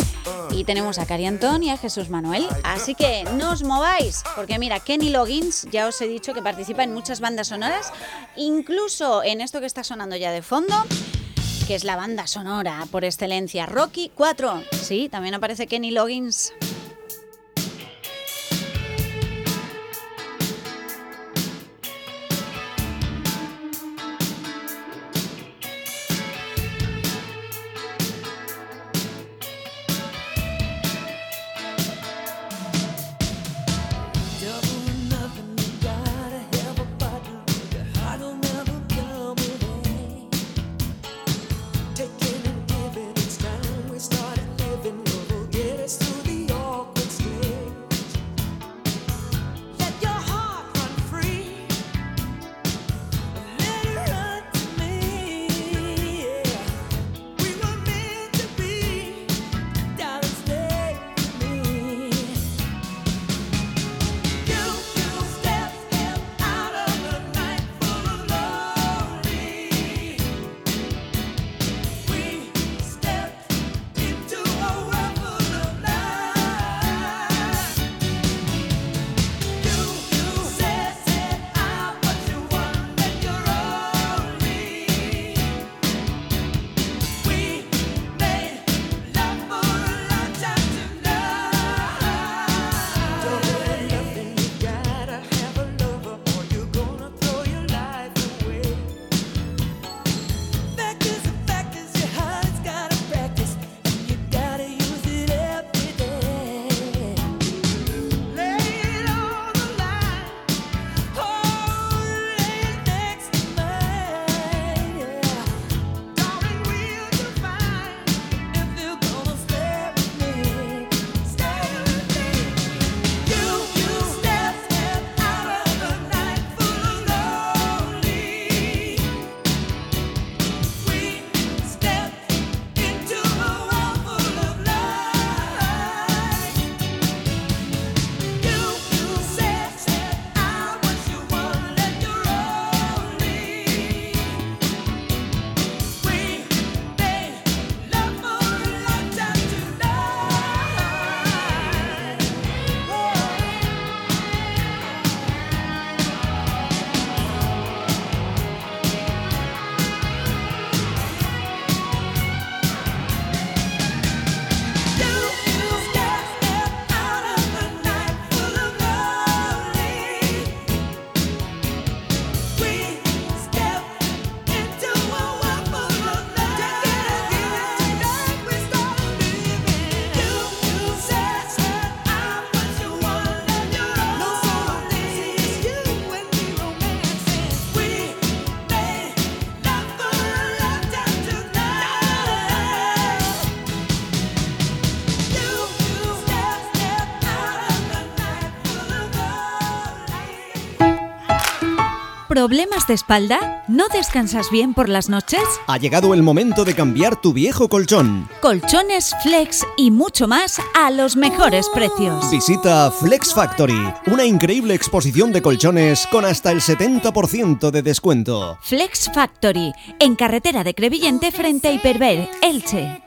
Y tenemos a Cari Antón y a Jesús Manuel. Así que no os mováis, porque mira, Kenny Loggins, ya os he dicho que participa en muchas bandas sonoras, incluso en esto que está sonando ya de fondo, que es la banda sonora por excelencia, Rocky 4. Sí, también aparece Kenny Loggins. ¿Problemas de espalda? ¿No descansas bien por las noches? Ha llegado el momento de cambiar tu viejo colchón. Colchones, flex y mucho más a los mejores precios. Visita Flex Factory, una increíble exposición de colchones con hasta el 70% de descuento. Flex Factory, en carretera de Crevillente frente a Hiperver, Elche.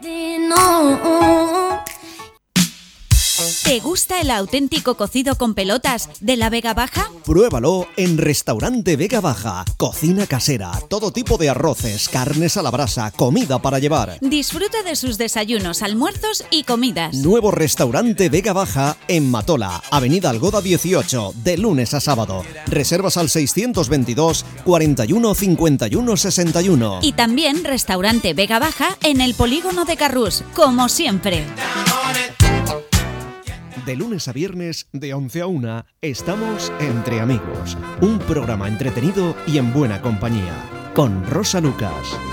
¿Te gusta el auténtico cocido con pelotas de la Vega Baja? Pruébalo en Restaurante Vega Baja. Cocina casera, todo tipo de arroces, carnes a la brasa, comida para llevar. Disfruta de sus desayunos, almuerzos y comidas. Nuevo Restaurante Vega Baja en Matola, Avenida Algoda 18, de lunes a sábado. Reservas al 622 41 51 61. Y también Restaurante Vega Baja en el Polígono de Carrús, como siempre. De lunes a viernes, de 11 a 1, estamos Entre Amigos. Un programa entretenido y en buena compañía. Con Rosa Lucas.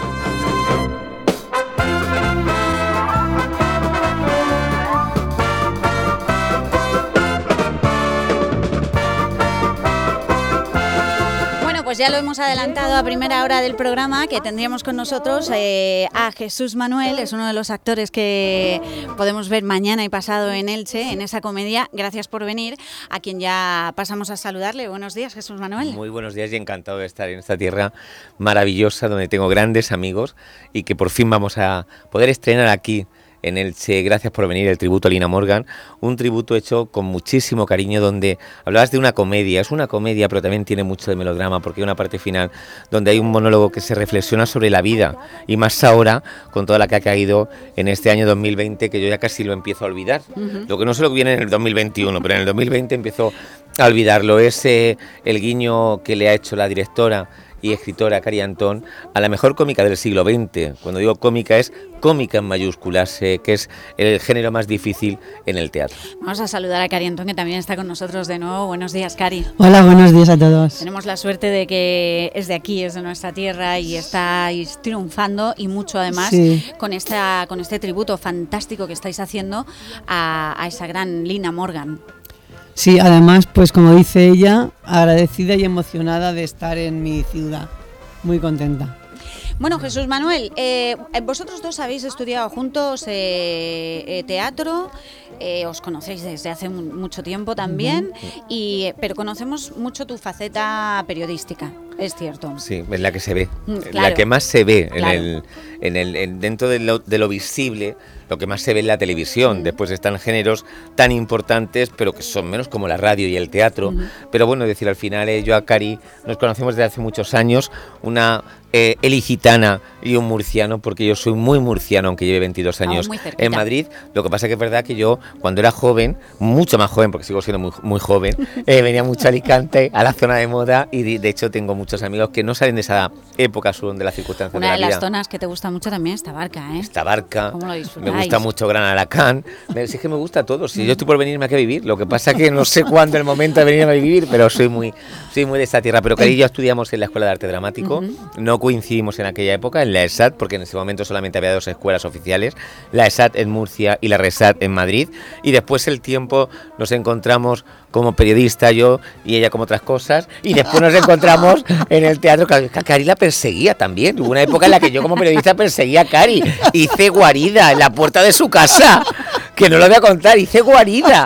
Pues ya lo hemos adelantado a primera hora del programa, que tendríamos con nosotros a Jesús Manuel. Es uno de los actores que podemos ver mañana y pasado en Elche, en esa comedia. Gracias por venir, a quien ya pasamos a saludarle. Buenos días, Jesús Manuel. Muy buenos días y encantado de estar en esta tierra maravillosa donde tengo grandes amigos y que por fin vamos a poder estrenar aquí en Elche. Gracias por venir, el tributo a Lina Morgan, un tributo hecho con muchísimo cariño, donde hablabas de una comedia. Es una comedia, pero también tiene mucho de melodrama, porque hay una parte final donde hay un monólogo que se reflexiona sobre la vida, y más ahora con toda la que ha caído en este año 2020, que yo ya casi lo empiezo a olvidar. Lo que no sé lo que viene en el 2021, pero en el 2020 empiezo a olvidarlo. Es el guiño que le ha hecho la directora y escritora Cari Antón a la mejor cómica del siglo XX. Cuando digo cómica, es cómica en mayúsculas, que es el género más difícil en el teatro. Vamos a saludar a Cari Antón, que también está con nosotros de nuevo. Buenos días, Cari. Hola, buenos días a todos. Tenemos la suerte de que es de aquí, es de nuestra tierra, y estáis triunfando, y mucho además, sí, con este tributo fantástico que estáis haciendo a esa gran Lina Morgan. Sí, además, pues como dice ella, agradecida y emocionada de estar en mi ciudad. Muy contenta. Bueno, Jesús Manuel, vosotros dos habéis estudiado juntos teatro, os conocéis desde hace mucho tiempo también, pero conocemos mucho tu faceta periodística, es cierto. Sí, es la que se ve, claro, la que más se ve, claro, dentro de lo visible. Lo que más se ve en la televisión. Después están géneros tan importantes, pero que son menos, como la radio y el teatro. Pero bueno, decir, al final yo a Cari nos conocemos desde hace muchos años, una ilicitana y un murciano, porque yo soy muy murciano, aunque lleve 22 años en Madrid. Lo que pasa que es verdad que yo, cuando era joven, mucho más joven, porque sigo siendo muy, muy joven, venía mucho a Alicante, a la zona de moda, y de hecho tengo muchos amigos que no salen de esa época, son de las circunstancias de la vida. Una de las zonas que te gusta mucho también es Tabarca, ¿eh? Tabarca. ¿Cómo lo disfrutáis? Me gusta mucho Gran Alacán. Si es que me gusta todo. Si yo estoy por venirme aquí a vivir, lo que pasa que no sé cuándo es el momento de venirme a vivir, pero soy muy de esta tierra. Pero Cari y yo estudiamos en la Escuela de Arte Dramático. No coincidimos en aquella época en la ESAT, porque en ese momento solamente había dos escuelas oficiales, la ESAT en Murcia y la RESAT en Madrid. Y después el tiempo nos encontramos como periodista, yo y ella como otras cosas, y después nos encontramos en el teatro. Cari la perseguía también. Hubo una época en la que yo como periodista perseguía a Cari. Hice guarida en la puerta de su casa, que no lo voy a contar, hice guarida.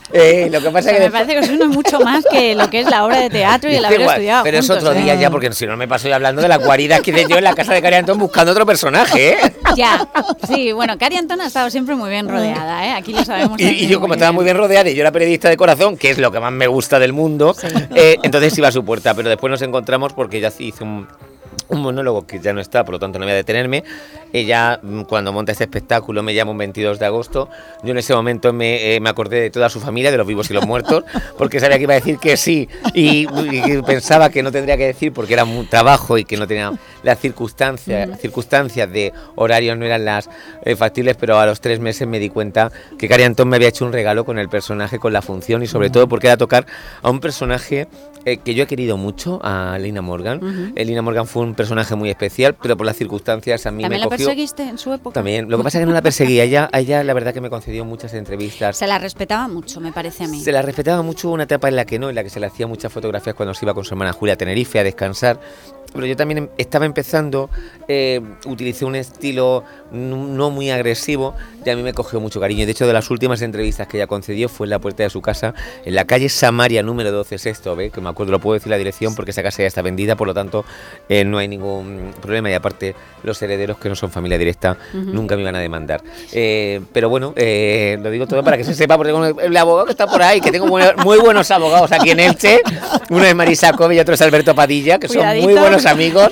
Lo que pasa que me parece que eso no es mucho más que lo que es la obra de teatro y el haber estudiado pero juntos, es otro día ya, porque si no me paso yo hablando de las guaridas que hice yo en la casa de Cari Antón buscando otro personaje, Ya, sí, bueno, Cari Antón ha estado siempre muy bien rodeada, aquí lo sabemos. Y yo, como estaba muy bien rodeada, y yo era periodista de corazón, que es lo que más me gusta del mundo, sí, entonces iba a su puerta, pero después nos encontramos porque ella hizo un monólogo que ya no está, por lo tanto no voy a detenerme. Ella, cuando monta este espectáculo, me llama un 22 de agosto. Yo en ese momento me acordé de toda su familia, de los vivos y los muertos, porque sabía que iba a decir que sí, y pensaba que no tendría que decir porque era un trabajo y que no tenía las circunstancias de horarios, no eran las factibles, pero a los 3 meses me di cuenta que Cari Antón me había hecho un regalo con el personaje, con la función, y sobre todo porque era tocar a un personaje que yo he querido mucho, a Lina Morgan. Lina Morgan fue fue un personaje muy especial, pero por las circunstancias a mí ¿También me la cogió. perseguiste en su época? También. Lo que pasa es que no la perseguí. Ella la verdad que me concedió muchas entrevistas. Se la respetaba mucho, me parece a mí. Se la respetaba mucho, una etapa en la que no, en la que se le hacía muchas fotografías cuando se iba con su hermana Julia a Tenerife a descansar. Pero yo también estaba empezando, utilicé un estilo no muy agresivo y a mí me cogió mucho cariño. De hecho, de las últimas entrevistas que ella concedió fue en la puerta de su casa, en la calle Samaria número 12, Sexto B, que me acuerdo, lo puedo decir la dirección porque esa casa ya está vendida, por lo tanto no hay ningún problema, y aparte los herederos, que no son familia directa, nunca me iban a demandar. Pero bueno, lo digo todo para que se sepa, porque tengo el abogado que está por ahí, que tengo muy buenos abogados aquí en Elche, uno es Marisa Cove y otro es Alberto Padilla, que Cuidadito. son muy buenos amigos.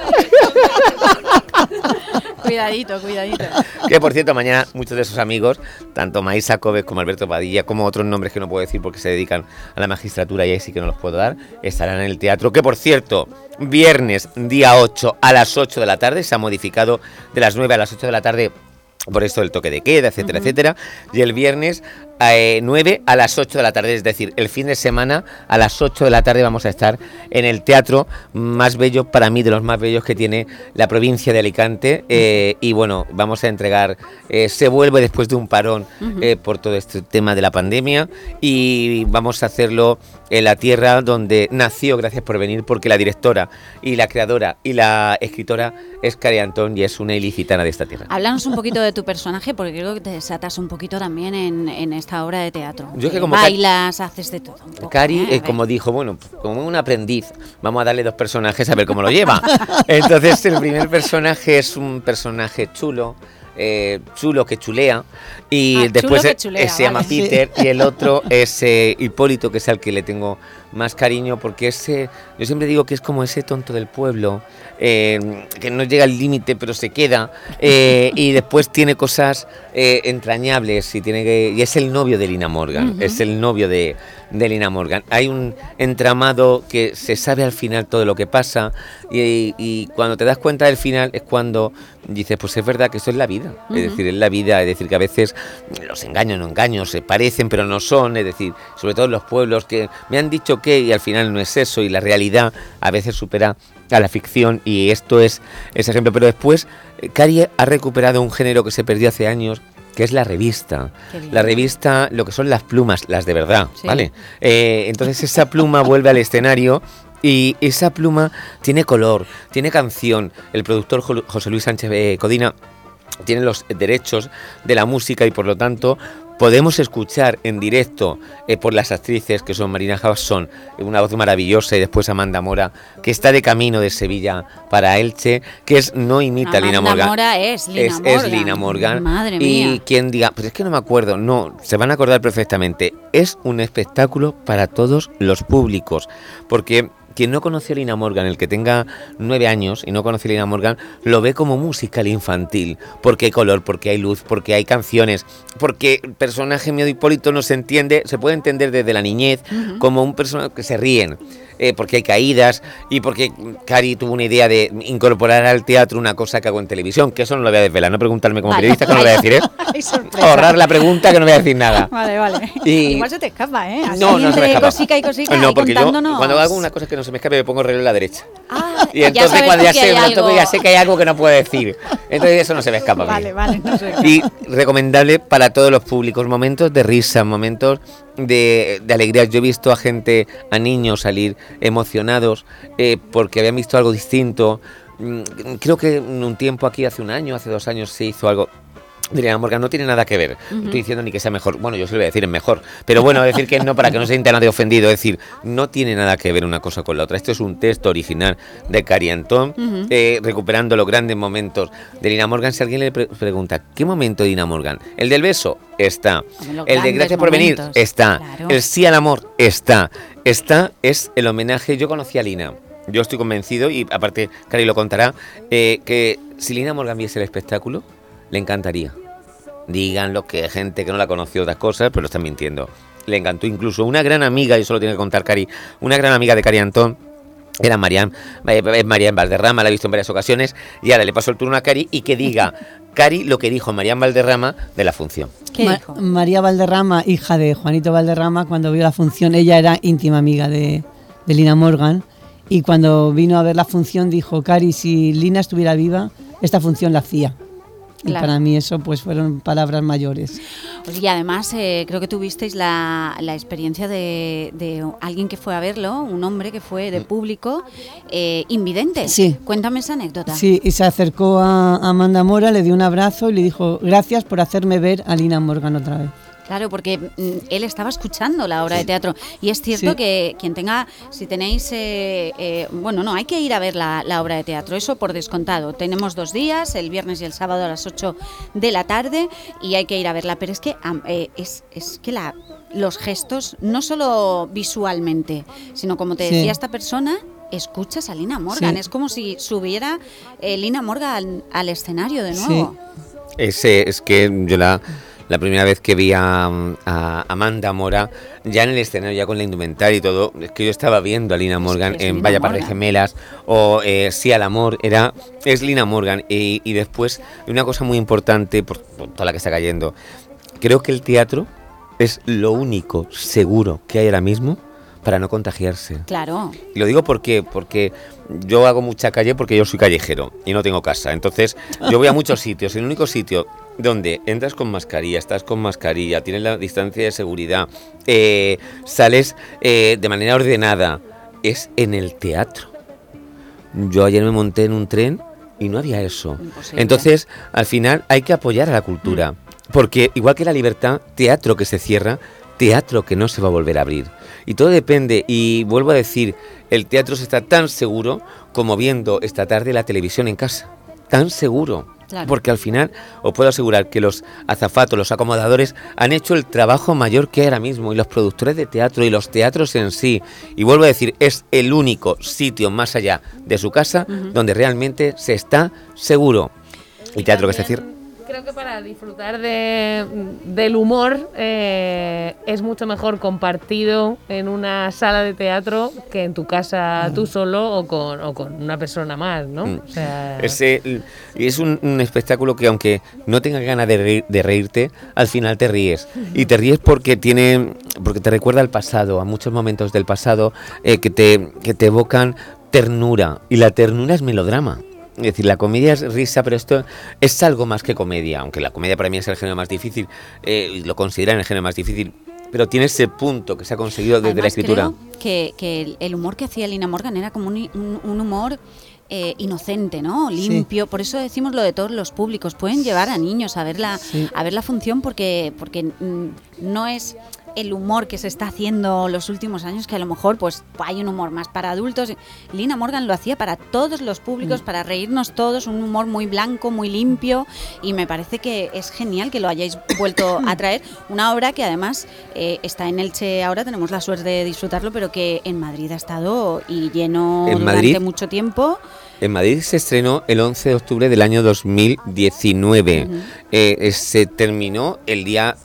Cuidadito. Que por cierto, mañana muchos de esos amigos, tanto Marisa Cove como Alberto Padilla, como otros nombres que no puedo decir porque se dedican a la magistratura y ahí sí que no los puedo dar, estarán en el teatro. Que por cierto, viernes día 8 a las 8 de la tarde, se ha modificado de las 9 a las 8 de la tarde por esto del toque de queda, etcétera, etcétera. Y el viernes 9 a las 8 de la tarde, es decir, el fin de semana a las 8 de la tarde vamos a estar en el teatro más bello, para mí de los más bellos que tiene la provincia de Alicante, y bueno, vamos a entregar, se vuelve después de un parón por todo este tema de la pandemia, y vamos a hacerlo en la tierra donde nació Gracias por venir, porque la directora y la creadora y la escritora es Cari Antón y es una ilicitana de esta tierra. Háblanos un poquito de tu personaje, porque creo que te desatas un poquito también en esta obra de teatro. Yo que como bailas, haces de todo un poco, Cari, como dijo, bueno, como un aprendiz, vamos a darle 2 personajes a ver cómo lo lleva. Entonces el primer personaje es un personaje chulo que chulea, y después que chulea, se llama Peter, y el otro es Hipólito, que es al que le tengo más cariño, porque yo siempre digo que es como ese tonto del pueblo, que no llega al límite pero se queda, y después tiene cosas entrañables, y es el novio de Lina Morgan, es el novio de Lina Morgan. Hay un entramado que se sabe al final todo lo que pasa, y cuando te das cuenta del final es cuando dices, pues es verdad que esto es la vida, es decir, es la vida, es decir, que a veces los engaños se parecen pero no son, es decir, sobre todo en los pueblos, que me han dicho que, y al final no es eso, y la realidad a veces supera a la ficción, y esto es ese ejemplo. Pero después Cari ha recuperado un género que se perdió hace años, que es la revista. La revista, lo que son las plumas, las de verdad, sí. ¿Vale? Entonces esa pluma vuelve al escenario, y esa pluma tiene color, tiene canción. El productor José Luis Sánchez Codina tiene los derechos de la música, y por lo tanto podemos escuchar en directo por las actrices, que son Marina Jackson, una voz maravillosa, y después Amanda Mora, que está de camino de Sevilla para Elche, que no imita a Lina Morgan. Mora es Lina Morgan. Es Lina Morgan. Madre mía. Y quien diga, pues es que no me acuerdo, no, se van a acordar perfectamente. Es un espectáculo para todos los públicos, porque quien no conoce a Lina Morgan, el que tenga 9 años y no conoce a Lina Morgan, lo ve como musical infantil, porque hay color, porque hay luz, porque hay canciones, porque el personaje mío de Hipólito no se entiende, se puede entender desde la niñez como un personaje que se ríen, porque hay caídas, y porque Cari tuvo una idea de incorporar al teatro una cosa que hago en televisión, que eso no lo voy a desvelar, no preguntarme como periodista, que no lo voy a decir, ahorrar la pregunta, que no voy a decir nada. Vale. Igual se te escapa, Así no se me escapa. Cosica y cosica, no, y porque yo cuando hago una cosa que no se me escape me pongo el reloj en la derecha. Y entonces cuando ya sé que hay algo que no puedo decir, entonces eso no se me escapa. Vale, no sé. Y recomendable para todos los públicos, momentos de risa, momentos de alegría. Yo he visto a niños salir emocionados porque habían visto algo distinto. Creo que en un tiempo aquí, hace 1 año, hace 2 años, se hizo algo de Lina Morgan, no tiene nada que ver. No estoy diciendo ni que sea mejor, bueno, yo se lo voy a decir, es mejor, pero bueno, decir que no, para que no se sienta nadie ofendido, es decir, no tiene nada que ver una cosa con la otra. Esto es un texto original de Cari Antón, recuperando los grandes momentos de Lina Morgan. Si alguien le pregunta, ¿qué momento de Lina Morgan? El del beso, está. El de Gracias por venir, está. Claro. El sí al amor, está. Es el homenaje. Yo conocí a Lina. Yo estoy convencido, y aparte Cari lo contará, que si Lina Morgan viese el espectáculo, le encantaría. Díganlo, que gente que no la conoció otras cosas, pero están mintiendo. Le encantó. Incluso una gran amiga, y eso lo tiene que contar Cari, una gran amiga de Cari Antón, era Marian Valderrama, la he visto en varias ocasiones, y ahora le paso el turno a Cari, y que diga Cari lo que dijo Marian Valderrama de la función. ¿Qué dijo? María Valderrama, hija de Juanito Valderrama, cuando vio la función, ella era íntima amiga de Lina Morgan, Y cuando vino a ver la función dijo, Cari, si Lina estuviera viva, esta función la hacía. Y Claro. para mí eso pues fueron palabras mayores. Oye, y además creo que tuvisteis la experiencia de alguien que fue a verlo, un hombre que fue de público, invidente. Sí. Cuéntame esa anécdota. Sí, y se acercó a Amanda Mora, le dio un abrazo y le dijo, gracias por hacerme ver a Lina Morgan otra vez. Claro, porque él estaba escuchando la obra de teatro y es cierto Sí. que quien tenga, si tenéis, bueno, no, hay que ir a ver la obra de teatro, eso por descontado. Tenemos 2 días, el viernes y el sábado a las 8 de la tarde y hay que ir a verla, pero es que es que los gestos, no solo visualmente, sino como te Sí. decía esta persona, escuchas a Lina Morgan, Sí. es como si subiera Lina Morgan al escenario de nuevo. Es que yo la primera vez que vi a Amanda Mora, ya en el escenario, ya con la indumentaria y todo, es que yo estaba viendo a Lina Morgan en Lina Vaya Par de Morgan. Gemelas o Sí al Amor, es Lina Morgan. Y después, una cosa muy importante, por toda la que está cayendo, creo que el teatro es lo único seguro que hay ahora mismo para no contagiarse. Claro. Y lo digo porque yo hago mucha calle porque yo soy callejero y no tengo casa. Entonces yo voy a muchos sitios. El único sitio donde entras con mascarilla, estás con mascarilla, tienes la distancia de seguridad, sales de manera ordenada, es en el teatro. Yo ayer me monté en un tren y no había eso. Imposible. Entonces, al final hay que apoyar a la cultura. Porque igual que la libertad, teatro que se cierra, teatro que no se va a volver a abrir. Y todo depende, y vuelvo a decir, el teatro se está tan seguro como viendo esta tarde la televisión en casa. Tan seguro. Claro. Porque al final os puedo asegurar que los azafatos, los acomodadores han hecho el trabajo mayor que hay ahora mismo, y los productores de teatro y los teatros en sí. Y vuelvo a decir, es el único sitio más allá de su casa donde realmente se está seguro. El teatro que se cierra. Creo que para disfrutar del humor es mucho mejor compartido en una sala de teatro que en tu casa tú solo o con una persona más, ¿no? O sea, Es un espectáculo que, aunque no tengas ganas de reírte, al final te ríes. Y te ríes porque te recuerda al pasado, a muchos momentos del pasado que te evocan ternura. Y la ternura es melodrama. Es decir, la comedia es risa, pero esto es algo más que comedia, aunque la comedia para mí es el género más difícil, lo consideran el género más difícil, pero tiene ese punto que se ha conseguido desde la escritura. Creo que el humor que hacía Lina Morgan era como un humor inocente, ¿no? Limpio. Sí. Por eso decimos lo de todos los públicos. Pueden llevar a niños a ver la función porque no es el humor que se está haciendo los últimos años, que a lo mejor pues hay un humor más para adultos. Lina Morgan lo hacía para todos los públicos, para reírnos todos, un humor muy blanco, muy limpio, y me parece que es genial que lo hayáis vuelto a traer. Una obra que además está en Elche ahora, tenemos la suerte de disfrutarlo, pero que en Madrid ha estado y lleno durante mucho tiempo. En Madrid se estrenó el 11 de octubre del año 2019. Se terminó el día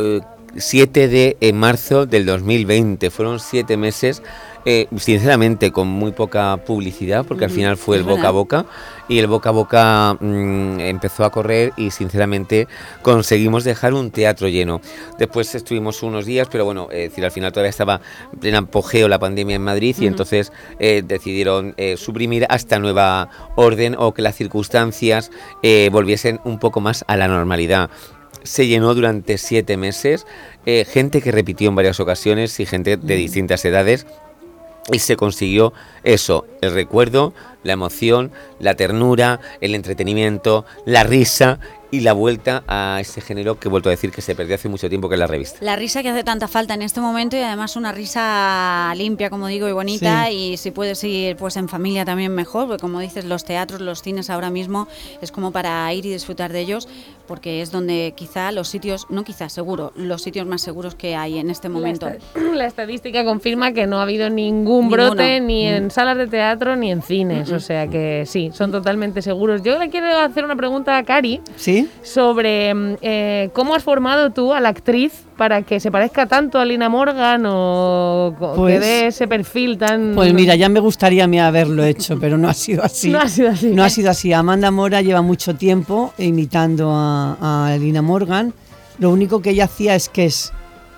7 de marzo del 2020. Fueron 7 meses, sinceramente, con muy poca publicidad, porque al final fue el boca a boca, y el boca a boca empezó a correr, y sinceramente conseguimos dejar un teatro lleno. Después estuvimos unos días, pero bueno, al final todavía estaba en pleno apogeo la pandemia en Madrid, y entonces decidieron suprimir hasta nueva orden, o que las circunstancias volviesen un poco más a la normalidad. Se llenó durante 7 meses, gente que repitió en varias ocasiones y gente de distintas edades, y se consiguió eso, el recuerdo, la emoción, la ternura, el entretenimiento, la risa y la vuelta a ese género que he vuelto a decir que se perdió hace mucho tiempo, que es la revista. La risa que hace tanta falta en este momento, y además una risa limpia, como digo, y bonita, y si puedes ir pues en familia también mejor, porque como dices, los teatros, los cines ahora mismo es como para ir y disfrutar de ellos, porque es donde quizá los sitios, no quizá, seguro, los sitios más seguros que hay en este momento. La estadística confirma que no ha habido ningún brote ni en salas de teatro ni en cines, o sea que sí, son totalmente seguros. Yo le quiero hacer una pregunta a Cari. ¿Sí? Sobre cómo has formado tú a la actriz para que se parezca tanto a Lina Morgan, o que dé ese perfil tan... Pues mira, ya me gustaría a mí haberlo hecho, pero no ha sido así. No ha sido así. No ha sido así. Amanda Mora lleva mucho tiempo imitando a Lina Morgan. Lo único que ella hacía es que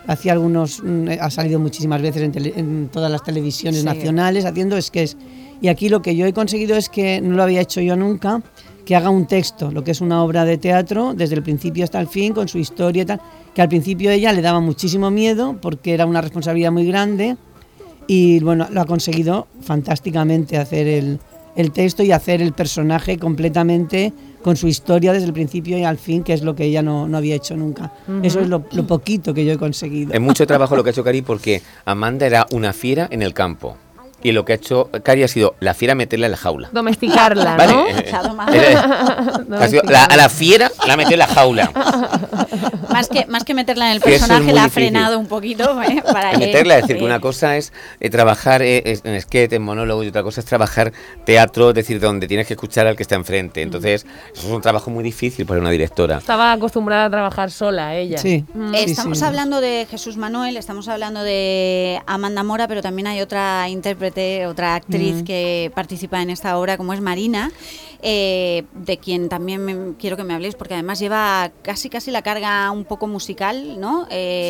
hacía algunos, ha salido muchísimas veces en todas las televisiones nacionales haciendo sketches. Y aquí lo que yo he conseguido es que no lo había hecho yo nunca, que haga un texto, lo que es una obra de teatro, desde el principio hasta el fin, con su historia y tal, que al principio a ella le daba muchísimo miedo, porque era una responsabilidad muy grande, y bueno, lo ha conseguido fantásticamente hacer el texto y hacer el personaje completamente con su historia desde el principio y al fin, que es lo que ella no había hecho nunca. Eso es lo poquito que yo he conseguido. Es mucho trabajo lo que ha hecho Cari, porque Amanda era una fiera en el campo. Y lo que ha hecho Cari ha sido la fiera meterla en la jaula. Domesticarla, ¿vale? ¿no? A la fiera la metió en la jaula. Más que meterla en el personaje, la ha frenado un poquito. Para meterla, es decir, que una cosa es trabajar en sketch, en monólogo, y otra cosa es trabajar teatro, es decir, donde tienes que escuchar al que está enfrente. Entonces, eso es un trabajo muy difícil para una directora. Estaba acostumbrada a trabajar sola, ella. Sí. Estamos hablando de Jesús Manuel, estamos hablando de Amanda Mora, pero también hay otra intérprete, otra actriz que participa en esta obra, como es Marina, de quien también quiero que me habléis, porque además lleva casi la carga un poco musical, ¿no?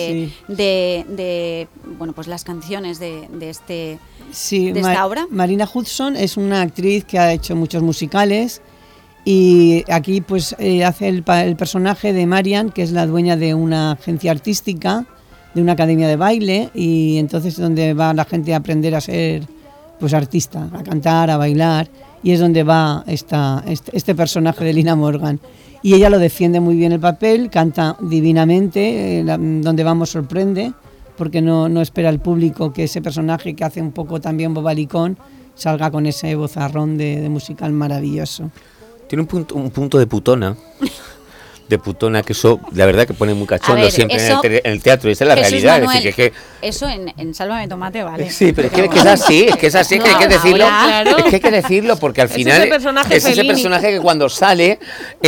De bueno, pues las canciones de esta obra. Marina Hudson es una actriz que ha hecho muchos musicales, y aquí pues hace el personaje de Marian, que es la dueña de una agencia artística, de una academia de baile, y entonces es donde va la gente a aprender a ser pues artista, a cantar, a bailar, y es donde va este personaje de Lina Morgan. Y ella lo defiende muy bien el papel, canta divinamente, donde vamos sorprende, porque no espera el público que ese personaje, que hace un poco también bobalicón, salga con ese vozarrón de musical maravilloso. Tiene un punto de putona. Que eso, la verdad, que pone muy cachondo siempre en el teatro, y esa es la realidad. Manuel, es decir, eso en Sálvame Tomate, vale. Sí, pero es que es así, es que hay que decirlo. Claro. Es que hay que decirlo, porque al final es ese personaje que cuando sale,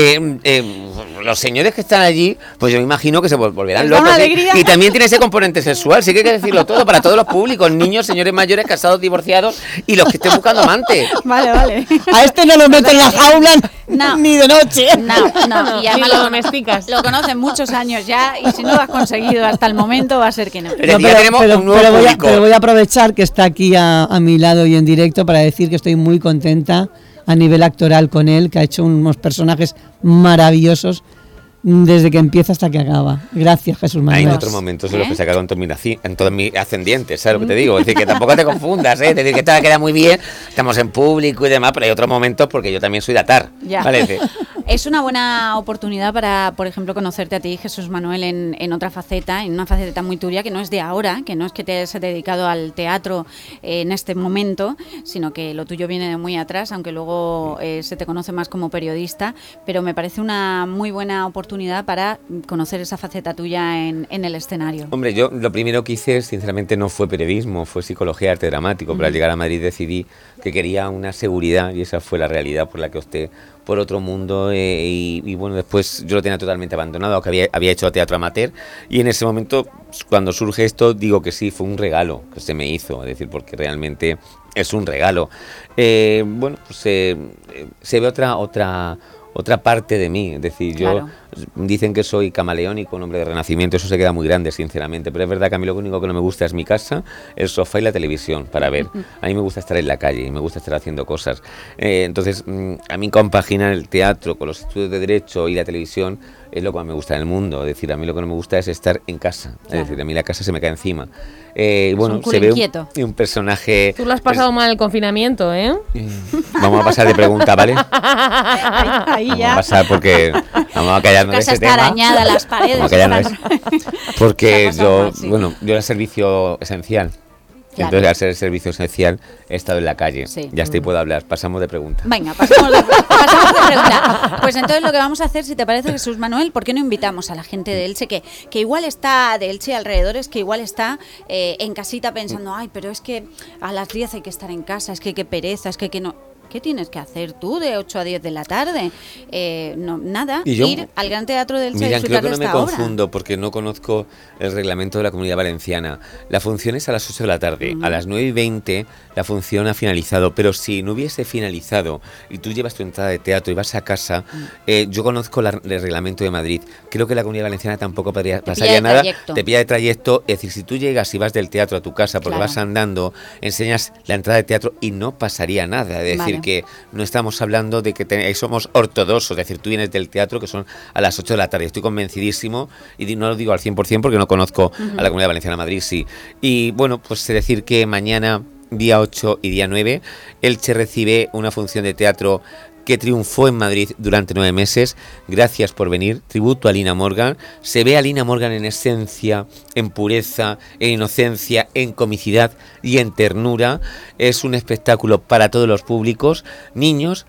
los señores que están allí, pues yo me imagino que se volverán locos. Y también tiene ese componente sexual, sí que hay que decirlo todo, para todos los públicos, niños, señores mayores, casados, divorciados, y los que estén buscando amante. Vale. A este no lo meten en la jaula ni de noche. No, y además lo domesticas. Lo conocen muchos años ya, y si no lo has conseguido hasta el momento, va a ser que no. Pero voy a aprovechar que está aquí a mi lado y en directo para decir que estoy muy contenta a nivel actoral con él, que ha hecho unos personajes maravillosos desde que empieza hasta que acaba. Gracias, Jesús Manuel. Hay otros momentos en los que se ha quedado en todos mis ascendientes, ¿sabes lo que te digo? Es decir, que tampoco te confundas, ¿eh? Es decir, que todo queda muy bien, estamos en público y demás, pero hay otros momentos porque yo también soy de atar, ¿vale? Es una buena oportunidad para, por ejemplo, conocerte a ti, Jesús Manuel, en otra faceta, en una faceta muy tuya, que no es de ahora, que no es que te hayas dedicado al teatro en este momento, sino que lo tuyo viene de muy atrás, aunque luego se te conoce más como periodista, pero me parece una muy buena oportunidad para conocer esa faceta tuya en el escenario. Hombre, yo lo primero que hice, sinceramente, no fue periodismo, fue psicología, arte dramático. Pero al llegar a Madrid decidí que quería una seguridad, y esa fue la realidad por la que opté por otro mundo, y bueno, después yo lo tenía totalmente abandonado, aunque había hecho teatro amateur, y en ese momento, cuando surge esto, digo que sí, fue un regalo que se me hizo, es decir, porque realmente es un regalo. Bueno, pues se ve otra parte de mí, es decir, yo dicen que soy camaleónico, un hombre de renacimiento, eso se queda muy grande, sinceramente, pero es verdad que a mí lo único que no me gusta es mi casa, el sofá y la televisión para ver. A mí me gusta estar en la calle y me gusta estar haciendo cosas. Entonces, a mí compaginar el teatro con los estudios de Derecho y la televisión es lo que más me gusta en el mundo. Es decir, a mí lo que no me gusta es estar en casa. Es decir, a mí la casa se me cae encima. Bueno, se ve un personaje... Tú lo has pasado mal el confinamiento, ¿eh? Vamos a pasar de pregunta, ¿vale? Ahí ya. Vamos a pasar porque vamos a callarnos de ese tema. Está arañada, las paredes. Porque yo era servicio esencial. Claro. Entonces, al ser el servicio esencial, he estado en la calle. Ya estoy, puedo hablar. Pasamos de pregunta. Venga, pasamos de pregunta. Pues entonces lo que vamos a hacer, si te parece, Jesús Manuel, ¿por qué no invitamos a la gente de Elche, que igual está, de Elche y alrededores, que igual está en casita pensando, ay, pero es que a las 10 hay que estar en casa, es que qué pereza, es que no... ¿Qué tienes que hacer tú de 8 a 10 de la tarde? No, nada, ¿Y yo? Ir al Gran Teatro del Elche a Mira, disfrutar creo que de no me esta obra. confundo porque no conozco el reglamento de la Comunidad Valenciana. La función es a las 8 de la tarde. A las 9:20 la función ha finalizado, pero si no hubiese finalizado y tú llevas tu entrada de teatro y vas a casa, yo conozco el reglamento de Madrid. Creo que la Comunidad Valenciana tampoco pasaría nada. Te pilla de trayecto. Es decir, si tú llegas y vas del teatro a tu casa porque vas andando, enseñas la entrada de teatro y no pasaría nada. Es decir, que no estamos hablando de que somos ortodoxos. Es decir, tú vienes del teatro que son a las 8 de la tarde. Estoy convencidísimo y no lo digo al 100% porque no conozco a la Comunidad Valenciana. Madrid sí. Y bueno, pues decir que mañana, día 8 y día 9, Elche recibe una función de teatro que triunfó en Madrid durante 9 meses. Gracias por venir. Tributo a Lina Morgan. Se ve a Lina Morgan en esencia, en pureza, en inocencia, en comicidad y en ternura. Es un espectáculo para todos los públicos. Niños,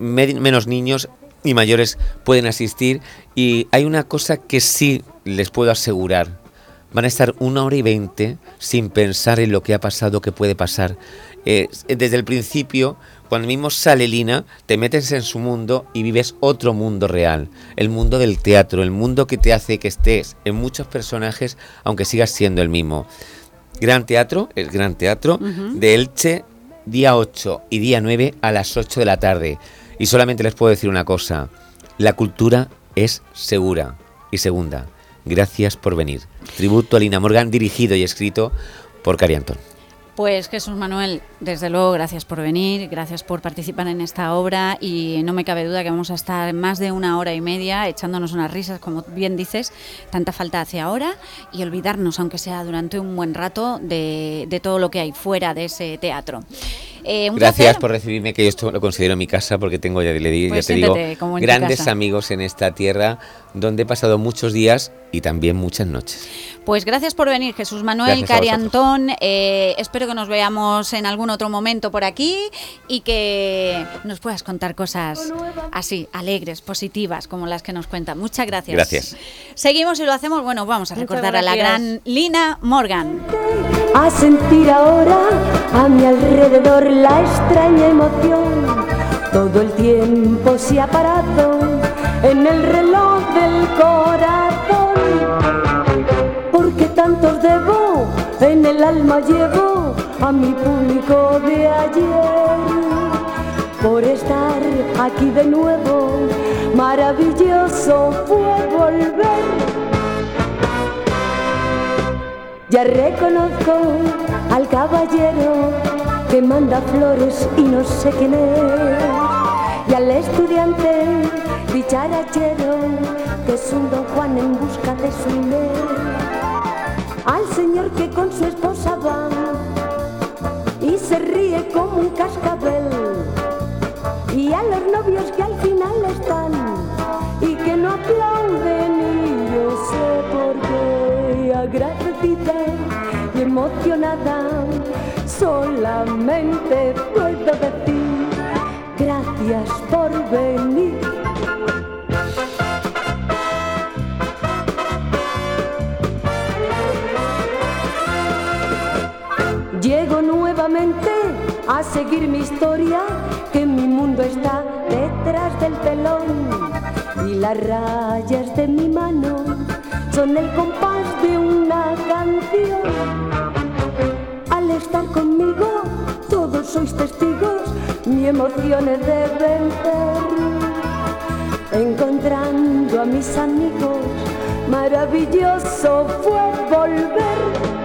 menos niños y mayores pueden asistir. Y hay una cosa que sí les puedo asegurar. Van a estar 1 hora y 20 sin pensar en lo que ha pasado, que puede pasar. Desde el principio, cuando mismo sale Lina, te metes en su mundo y vives otro mundo real. El mundo del teatro, el mundo que te hace que estés en muchos personajes, aunque sigas siendo el mismo. Gran Teatro, el Gran Teatro de Elche, día 8 y día 9 a las 8 de la tarde. Y solamente les puedo decir una cosa. La cultura es segura y segunda. Gracias por venir. Tributo a Lina Morgan, dirigido y escrito por Cari Antón. Pues Jesús Manuel, desde luego, gracias por venir, gracias por participar en esta obra y no me cabe duda que vamos a estar más de 1 hora y media echándonos unas risas, como bien dices, tanta falta hace ahora, y olvidarnos, aunque sea durante un buen rato, de todo lo que hay fuera de ese teatro. Gracias por recibirme, que yo esto lo considero mi casa porque tengo, ya te digo, grandes amigos en esta tierra donde he pasado muchos días y también muchas noches. Pues gracias por venir, Jesús Manuel, Cari Antón. Espero que nos veamos en algún otro momento por aquí y que nos puedas contar cosas así, alegres, positivas, como las que nos cuentan. Muchas gracias. Gracias. Seguimos y lo hacemos, bueno, vamos a recordar a la gran Lina Morgan. A sentir ahora a mi alrededor la extraña emoción. Todo el tiempo se ha parado en el reloj del corazón. Porque tantos debo, en el alma llevo a mi público de ayer. Por estar aquí de nuevo, maravilloso fue volver. Ya reconozco al caballero que manda flores y no sé quién es, y al estudiante dicharachero que es un don Juan en busca de su Inés, al señor que con su esposa va y se ríe como un cascabel, y a los novios que al final están y que no aplauden, y yo sé por qué, agradecida y emocionada, solamente puedo decir gracias por venir. Llego nuevamente a seguir mi historia, que mi mundo está detrás del telón, y las rayas de mi mano son el compás de una canción. Al estar conmigo, todos sois testigos, mi emoción es de vencer. Encontrando a mis amigos, maravilloso fue volver.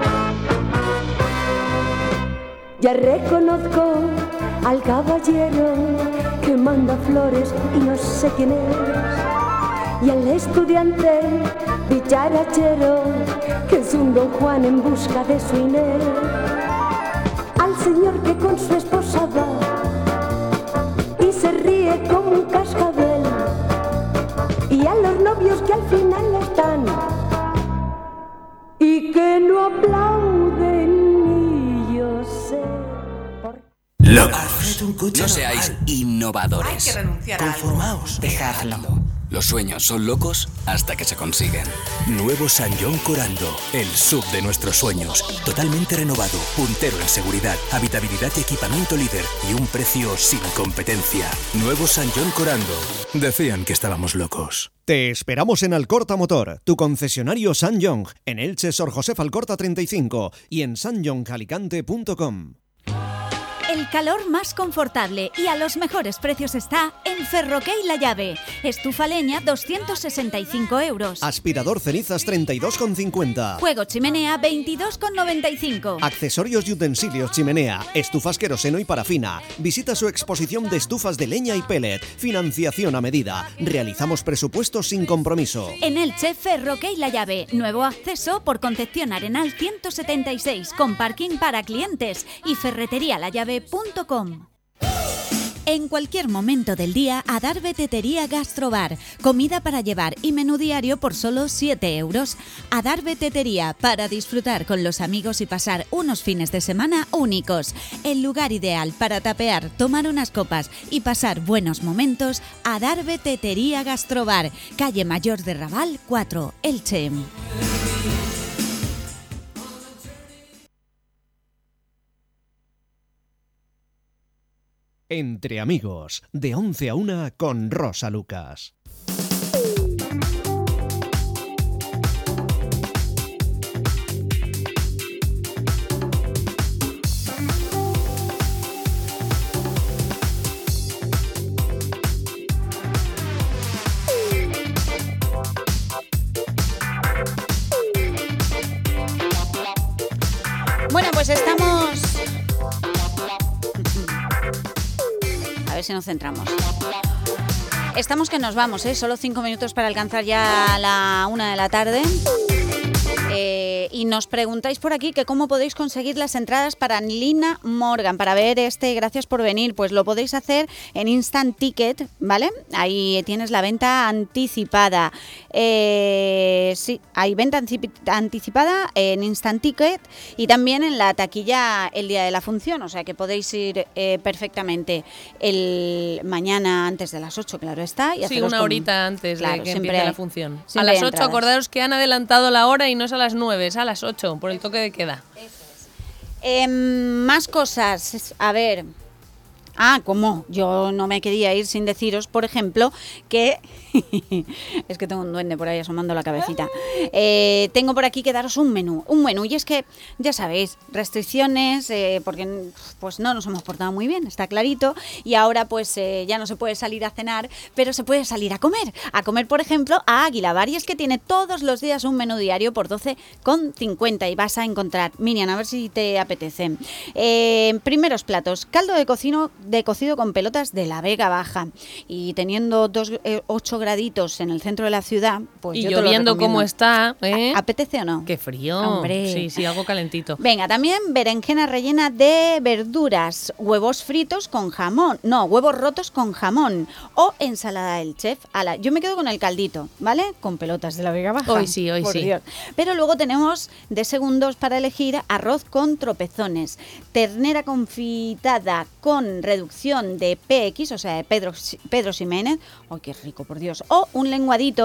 Ya reconozco al caballero que manda flores y no sé quién es, y al estudiante dicharachero que es un don Juan en busca de su Inés, al señor que con su esposa va y se ríe como un cascabel, y a los novios que al final están y que no aplauden, y yo sé por qué. Locos, no seáis innovadores. Hay que renunciar a algo. Conformaos. Dejadlo. Los sueños son locos hasta que se consiguen. Nuevo Sanyong Corando, el SUV de nuestros sueños. Totalmente renovado, puntero en seguridad, habitabilidad y equipamiento líder y un precio sin competencia. Nuevo Sanyong Corando. Decían que estábamos locos. Te esperamos en Alcorta Motor, tu concesionario Sanyong, en Elche Sor José Alcorta 35 y en sanyongalicante.com. El calor más confortable y a los mejores precios está en Ferroque La Llave. Estufa leña 265 euros. Aspirador cenizas 32,50. Juego chimenea 22,95. Accesorios y utensilios chimenea, estufas queroseno y parafina. Visita su exposición de estufas de leña y pellet. Financiación a medida. Realizamos presupuestos sin compromiso. En Elche, Ferroque La Llave. Nuevo acceso por Concepción Arenal 176 con parking para clientes y ferreterialallave.com. En cualquier momento del día, Adarve Tetería Gastrobar. Comida para llevar y menú diario por solo 7 euros. Adarve Tetería, para disfrutar con los amigos y pasar unos fines de semana únicos. El lugar ideal para tapear, tomar unas copas y pasar buenos momentos. Adarve Tetería Gastrobar. Calle Mayor de Raval 4, Elche. Entre amigos, de 11 a 1 con Rosa Lucas. Bueno, pues estamos... A ver si nos centramos. Estamos que nos vamos, solo 5 minutos para alcanzar ya la 1 de la tarde. Y nos preguntáis por aquí que cómo podéis conseguir las entradas para Lina Morgan, para ver Gracias por venir. Pues lo podéis hacer en Instant Ticket, ¿vale? Ahí tienes la venta anticipada. Sí, hay venta anticipada en Instant Ticket y también en la taquilla el día de la función, o sea que podéis ir perfectamente el mañana antes de las 8, claro está. Y sí, una horita antes de que empiece la función. A las 8, acordaros que han adelantado la hora y no es a las 9, es a las 8, por el toque de queda. Más cosas, a ver... ¿cómo? Yo no me quería ir sin deciros, por ejemplo, que... es que tengo un duende por ahí asomando la cabecita. Tengo por aquí que daros un menú, y es que, ya sabéis, restricciones, porque pues no nos hemos portado muy bien, está clarito, y ahora pues ya no se puede salir a cenar, pero se puede salir a comer, por ejemplo, a Águila Bar, y es que tiene todos los días un menú diario por 12,50 y vas a encontrar, Miriam, a ver si te apetece. Primeros platos, caldo de cocido con pelotas de la Vega Baja, y teniendo 8 graditos en el centro de la ciudad, pues y yo lloviendo como está, ¿apetece o no? Qué frío. Hombre. Sí, algo calentito. Venga, también berenjena rellena de verduras, huevos fritos con jamón, huevos rotos con jamón o ensalada del chef. Yo me quedo con el caldito, ¿vale? Con pelotas de la Vega Baja. Hoy sí. Dios. Pero luego tenemos de segundos para elegir arroz con tropezones, ternera confitada con reducción de PX, o sea, de Pedro Ximénez. ¡Ay, qué rico, por Dios! O un lenguadito,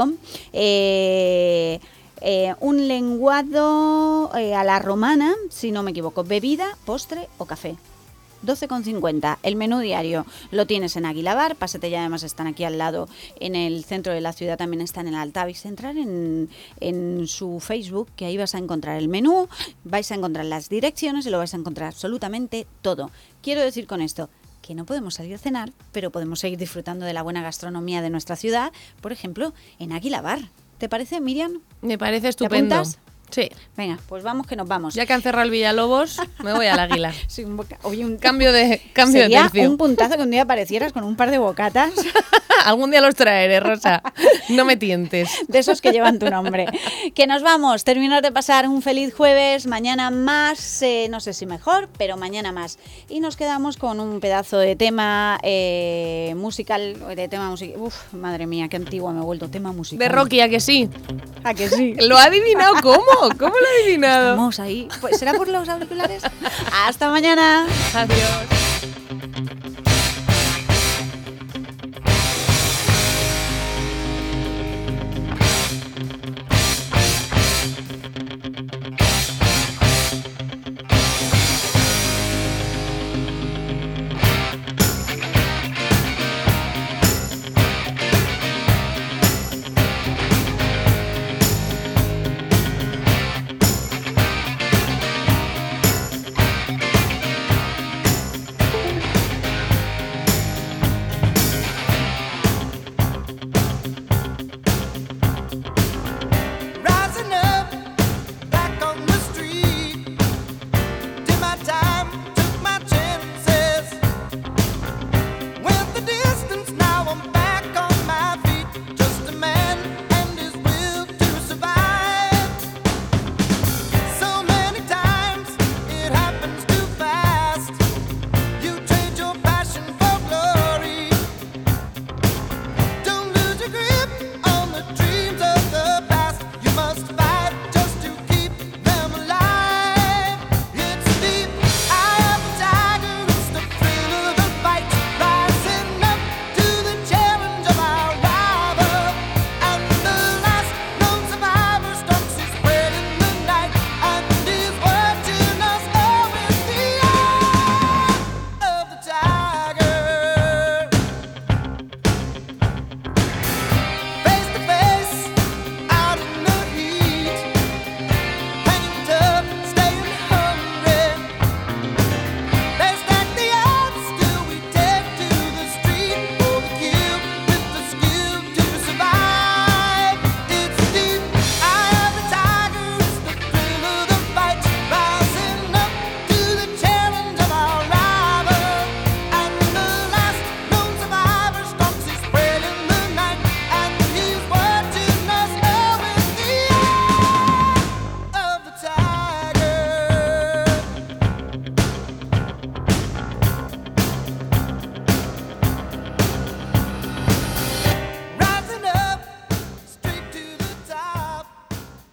a la romana, si no me equivoco, bebida, postre o café. 12,50. El menú diario lo tienes en Águila Bar, pásate ya, además están aquí al lado, en el centro de la ciudad también están en el Altavix. Entrar en su Facebook, que ahí vas a encontrar el menú, vais a encontrar las direcciones y lo vais a encontrar absolutamente todo. Quiero decir con esto que no podemos salir a cenar, pero podemos seguir disfrutando de la buena gastronomía de nuestra ciudad, por ejemplo, en Águila Bar. ¿Te parece, Miriam? Me parece estupendo. ¿Te apuntas? Sí. Venga, pues vamos que nos vamos. Ya que han cerrado el Villalobos, me voy al Águila. Sí, un cambio de sería tercio. Un puntazo que un día aparecieras con un par de bocatas. Algún día los traeré, Rosa. No me tientes. De esos que llevan tu nombre. Que nos vamos. Terminar de pasar un feliz jueves. Mañana más, no sé si mejor, pero mañana más. Y nos quedamos con un pedazo de tema musical. Uf, madre mía, qué antiguo me he vuelto. Tema musical. De Rocky, ¿a que sí? ¿A que sí? ¿Lo ha adivinado? ¿Cómo? ¿Cómo lo ha adivinado? Estamos ahí. Pues, ¿será por los auriculares? Hasta mañana. Adiós.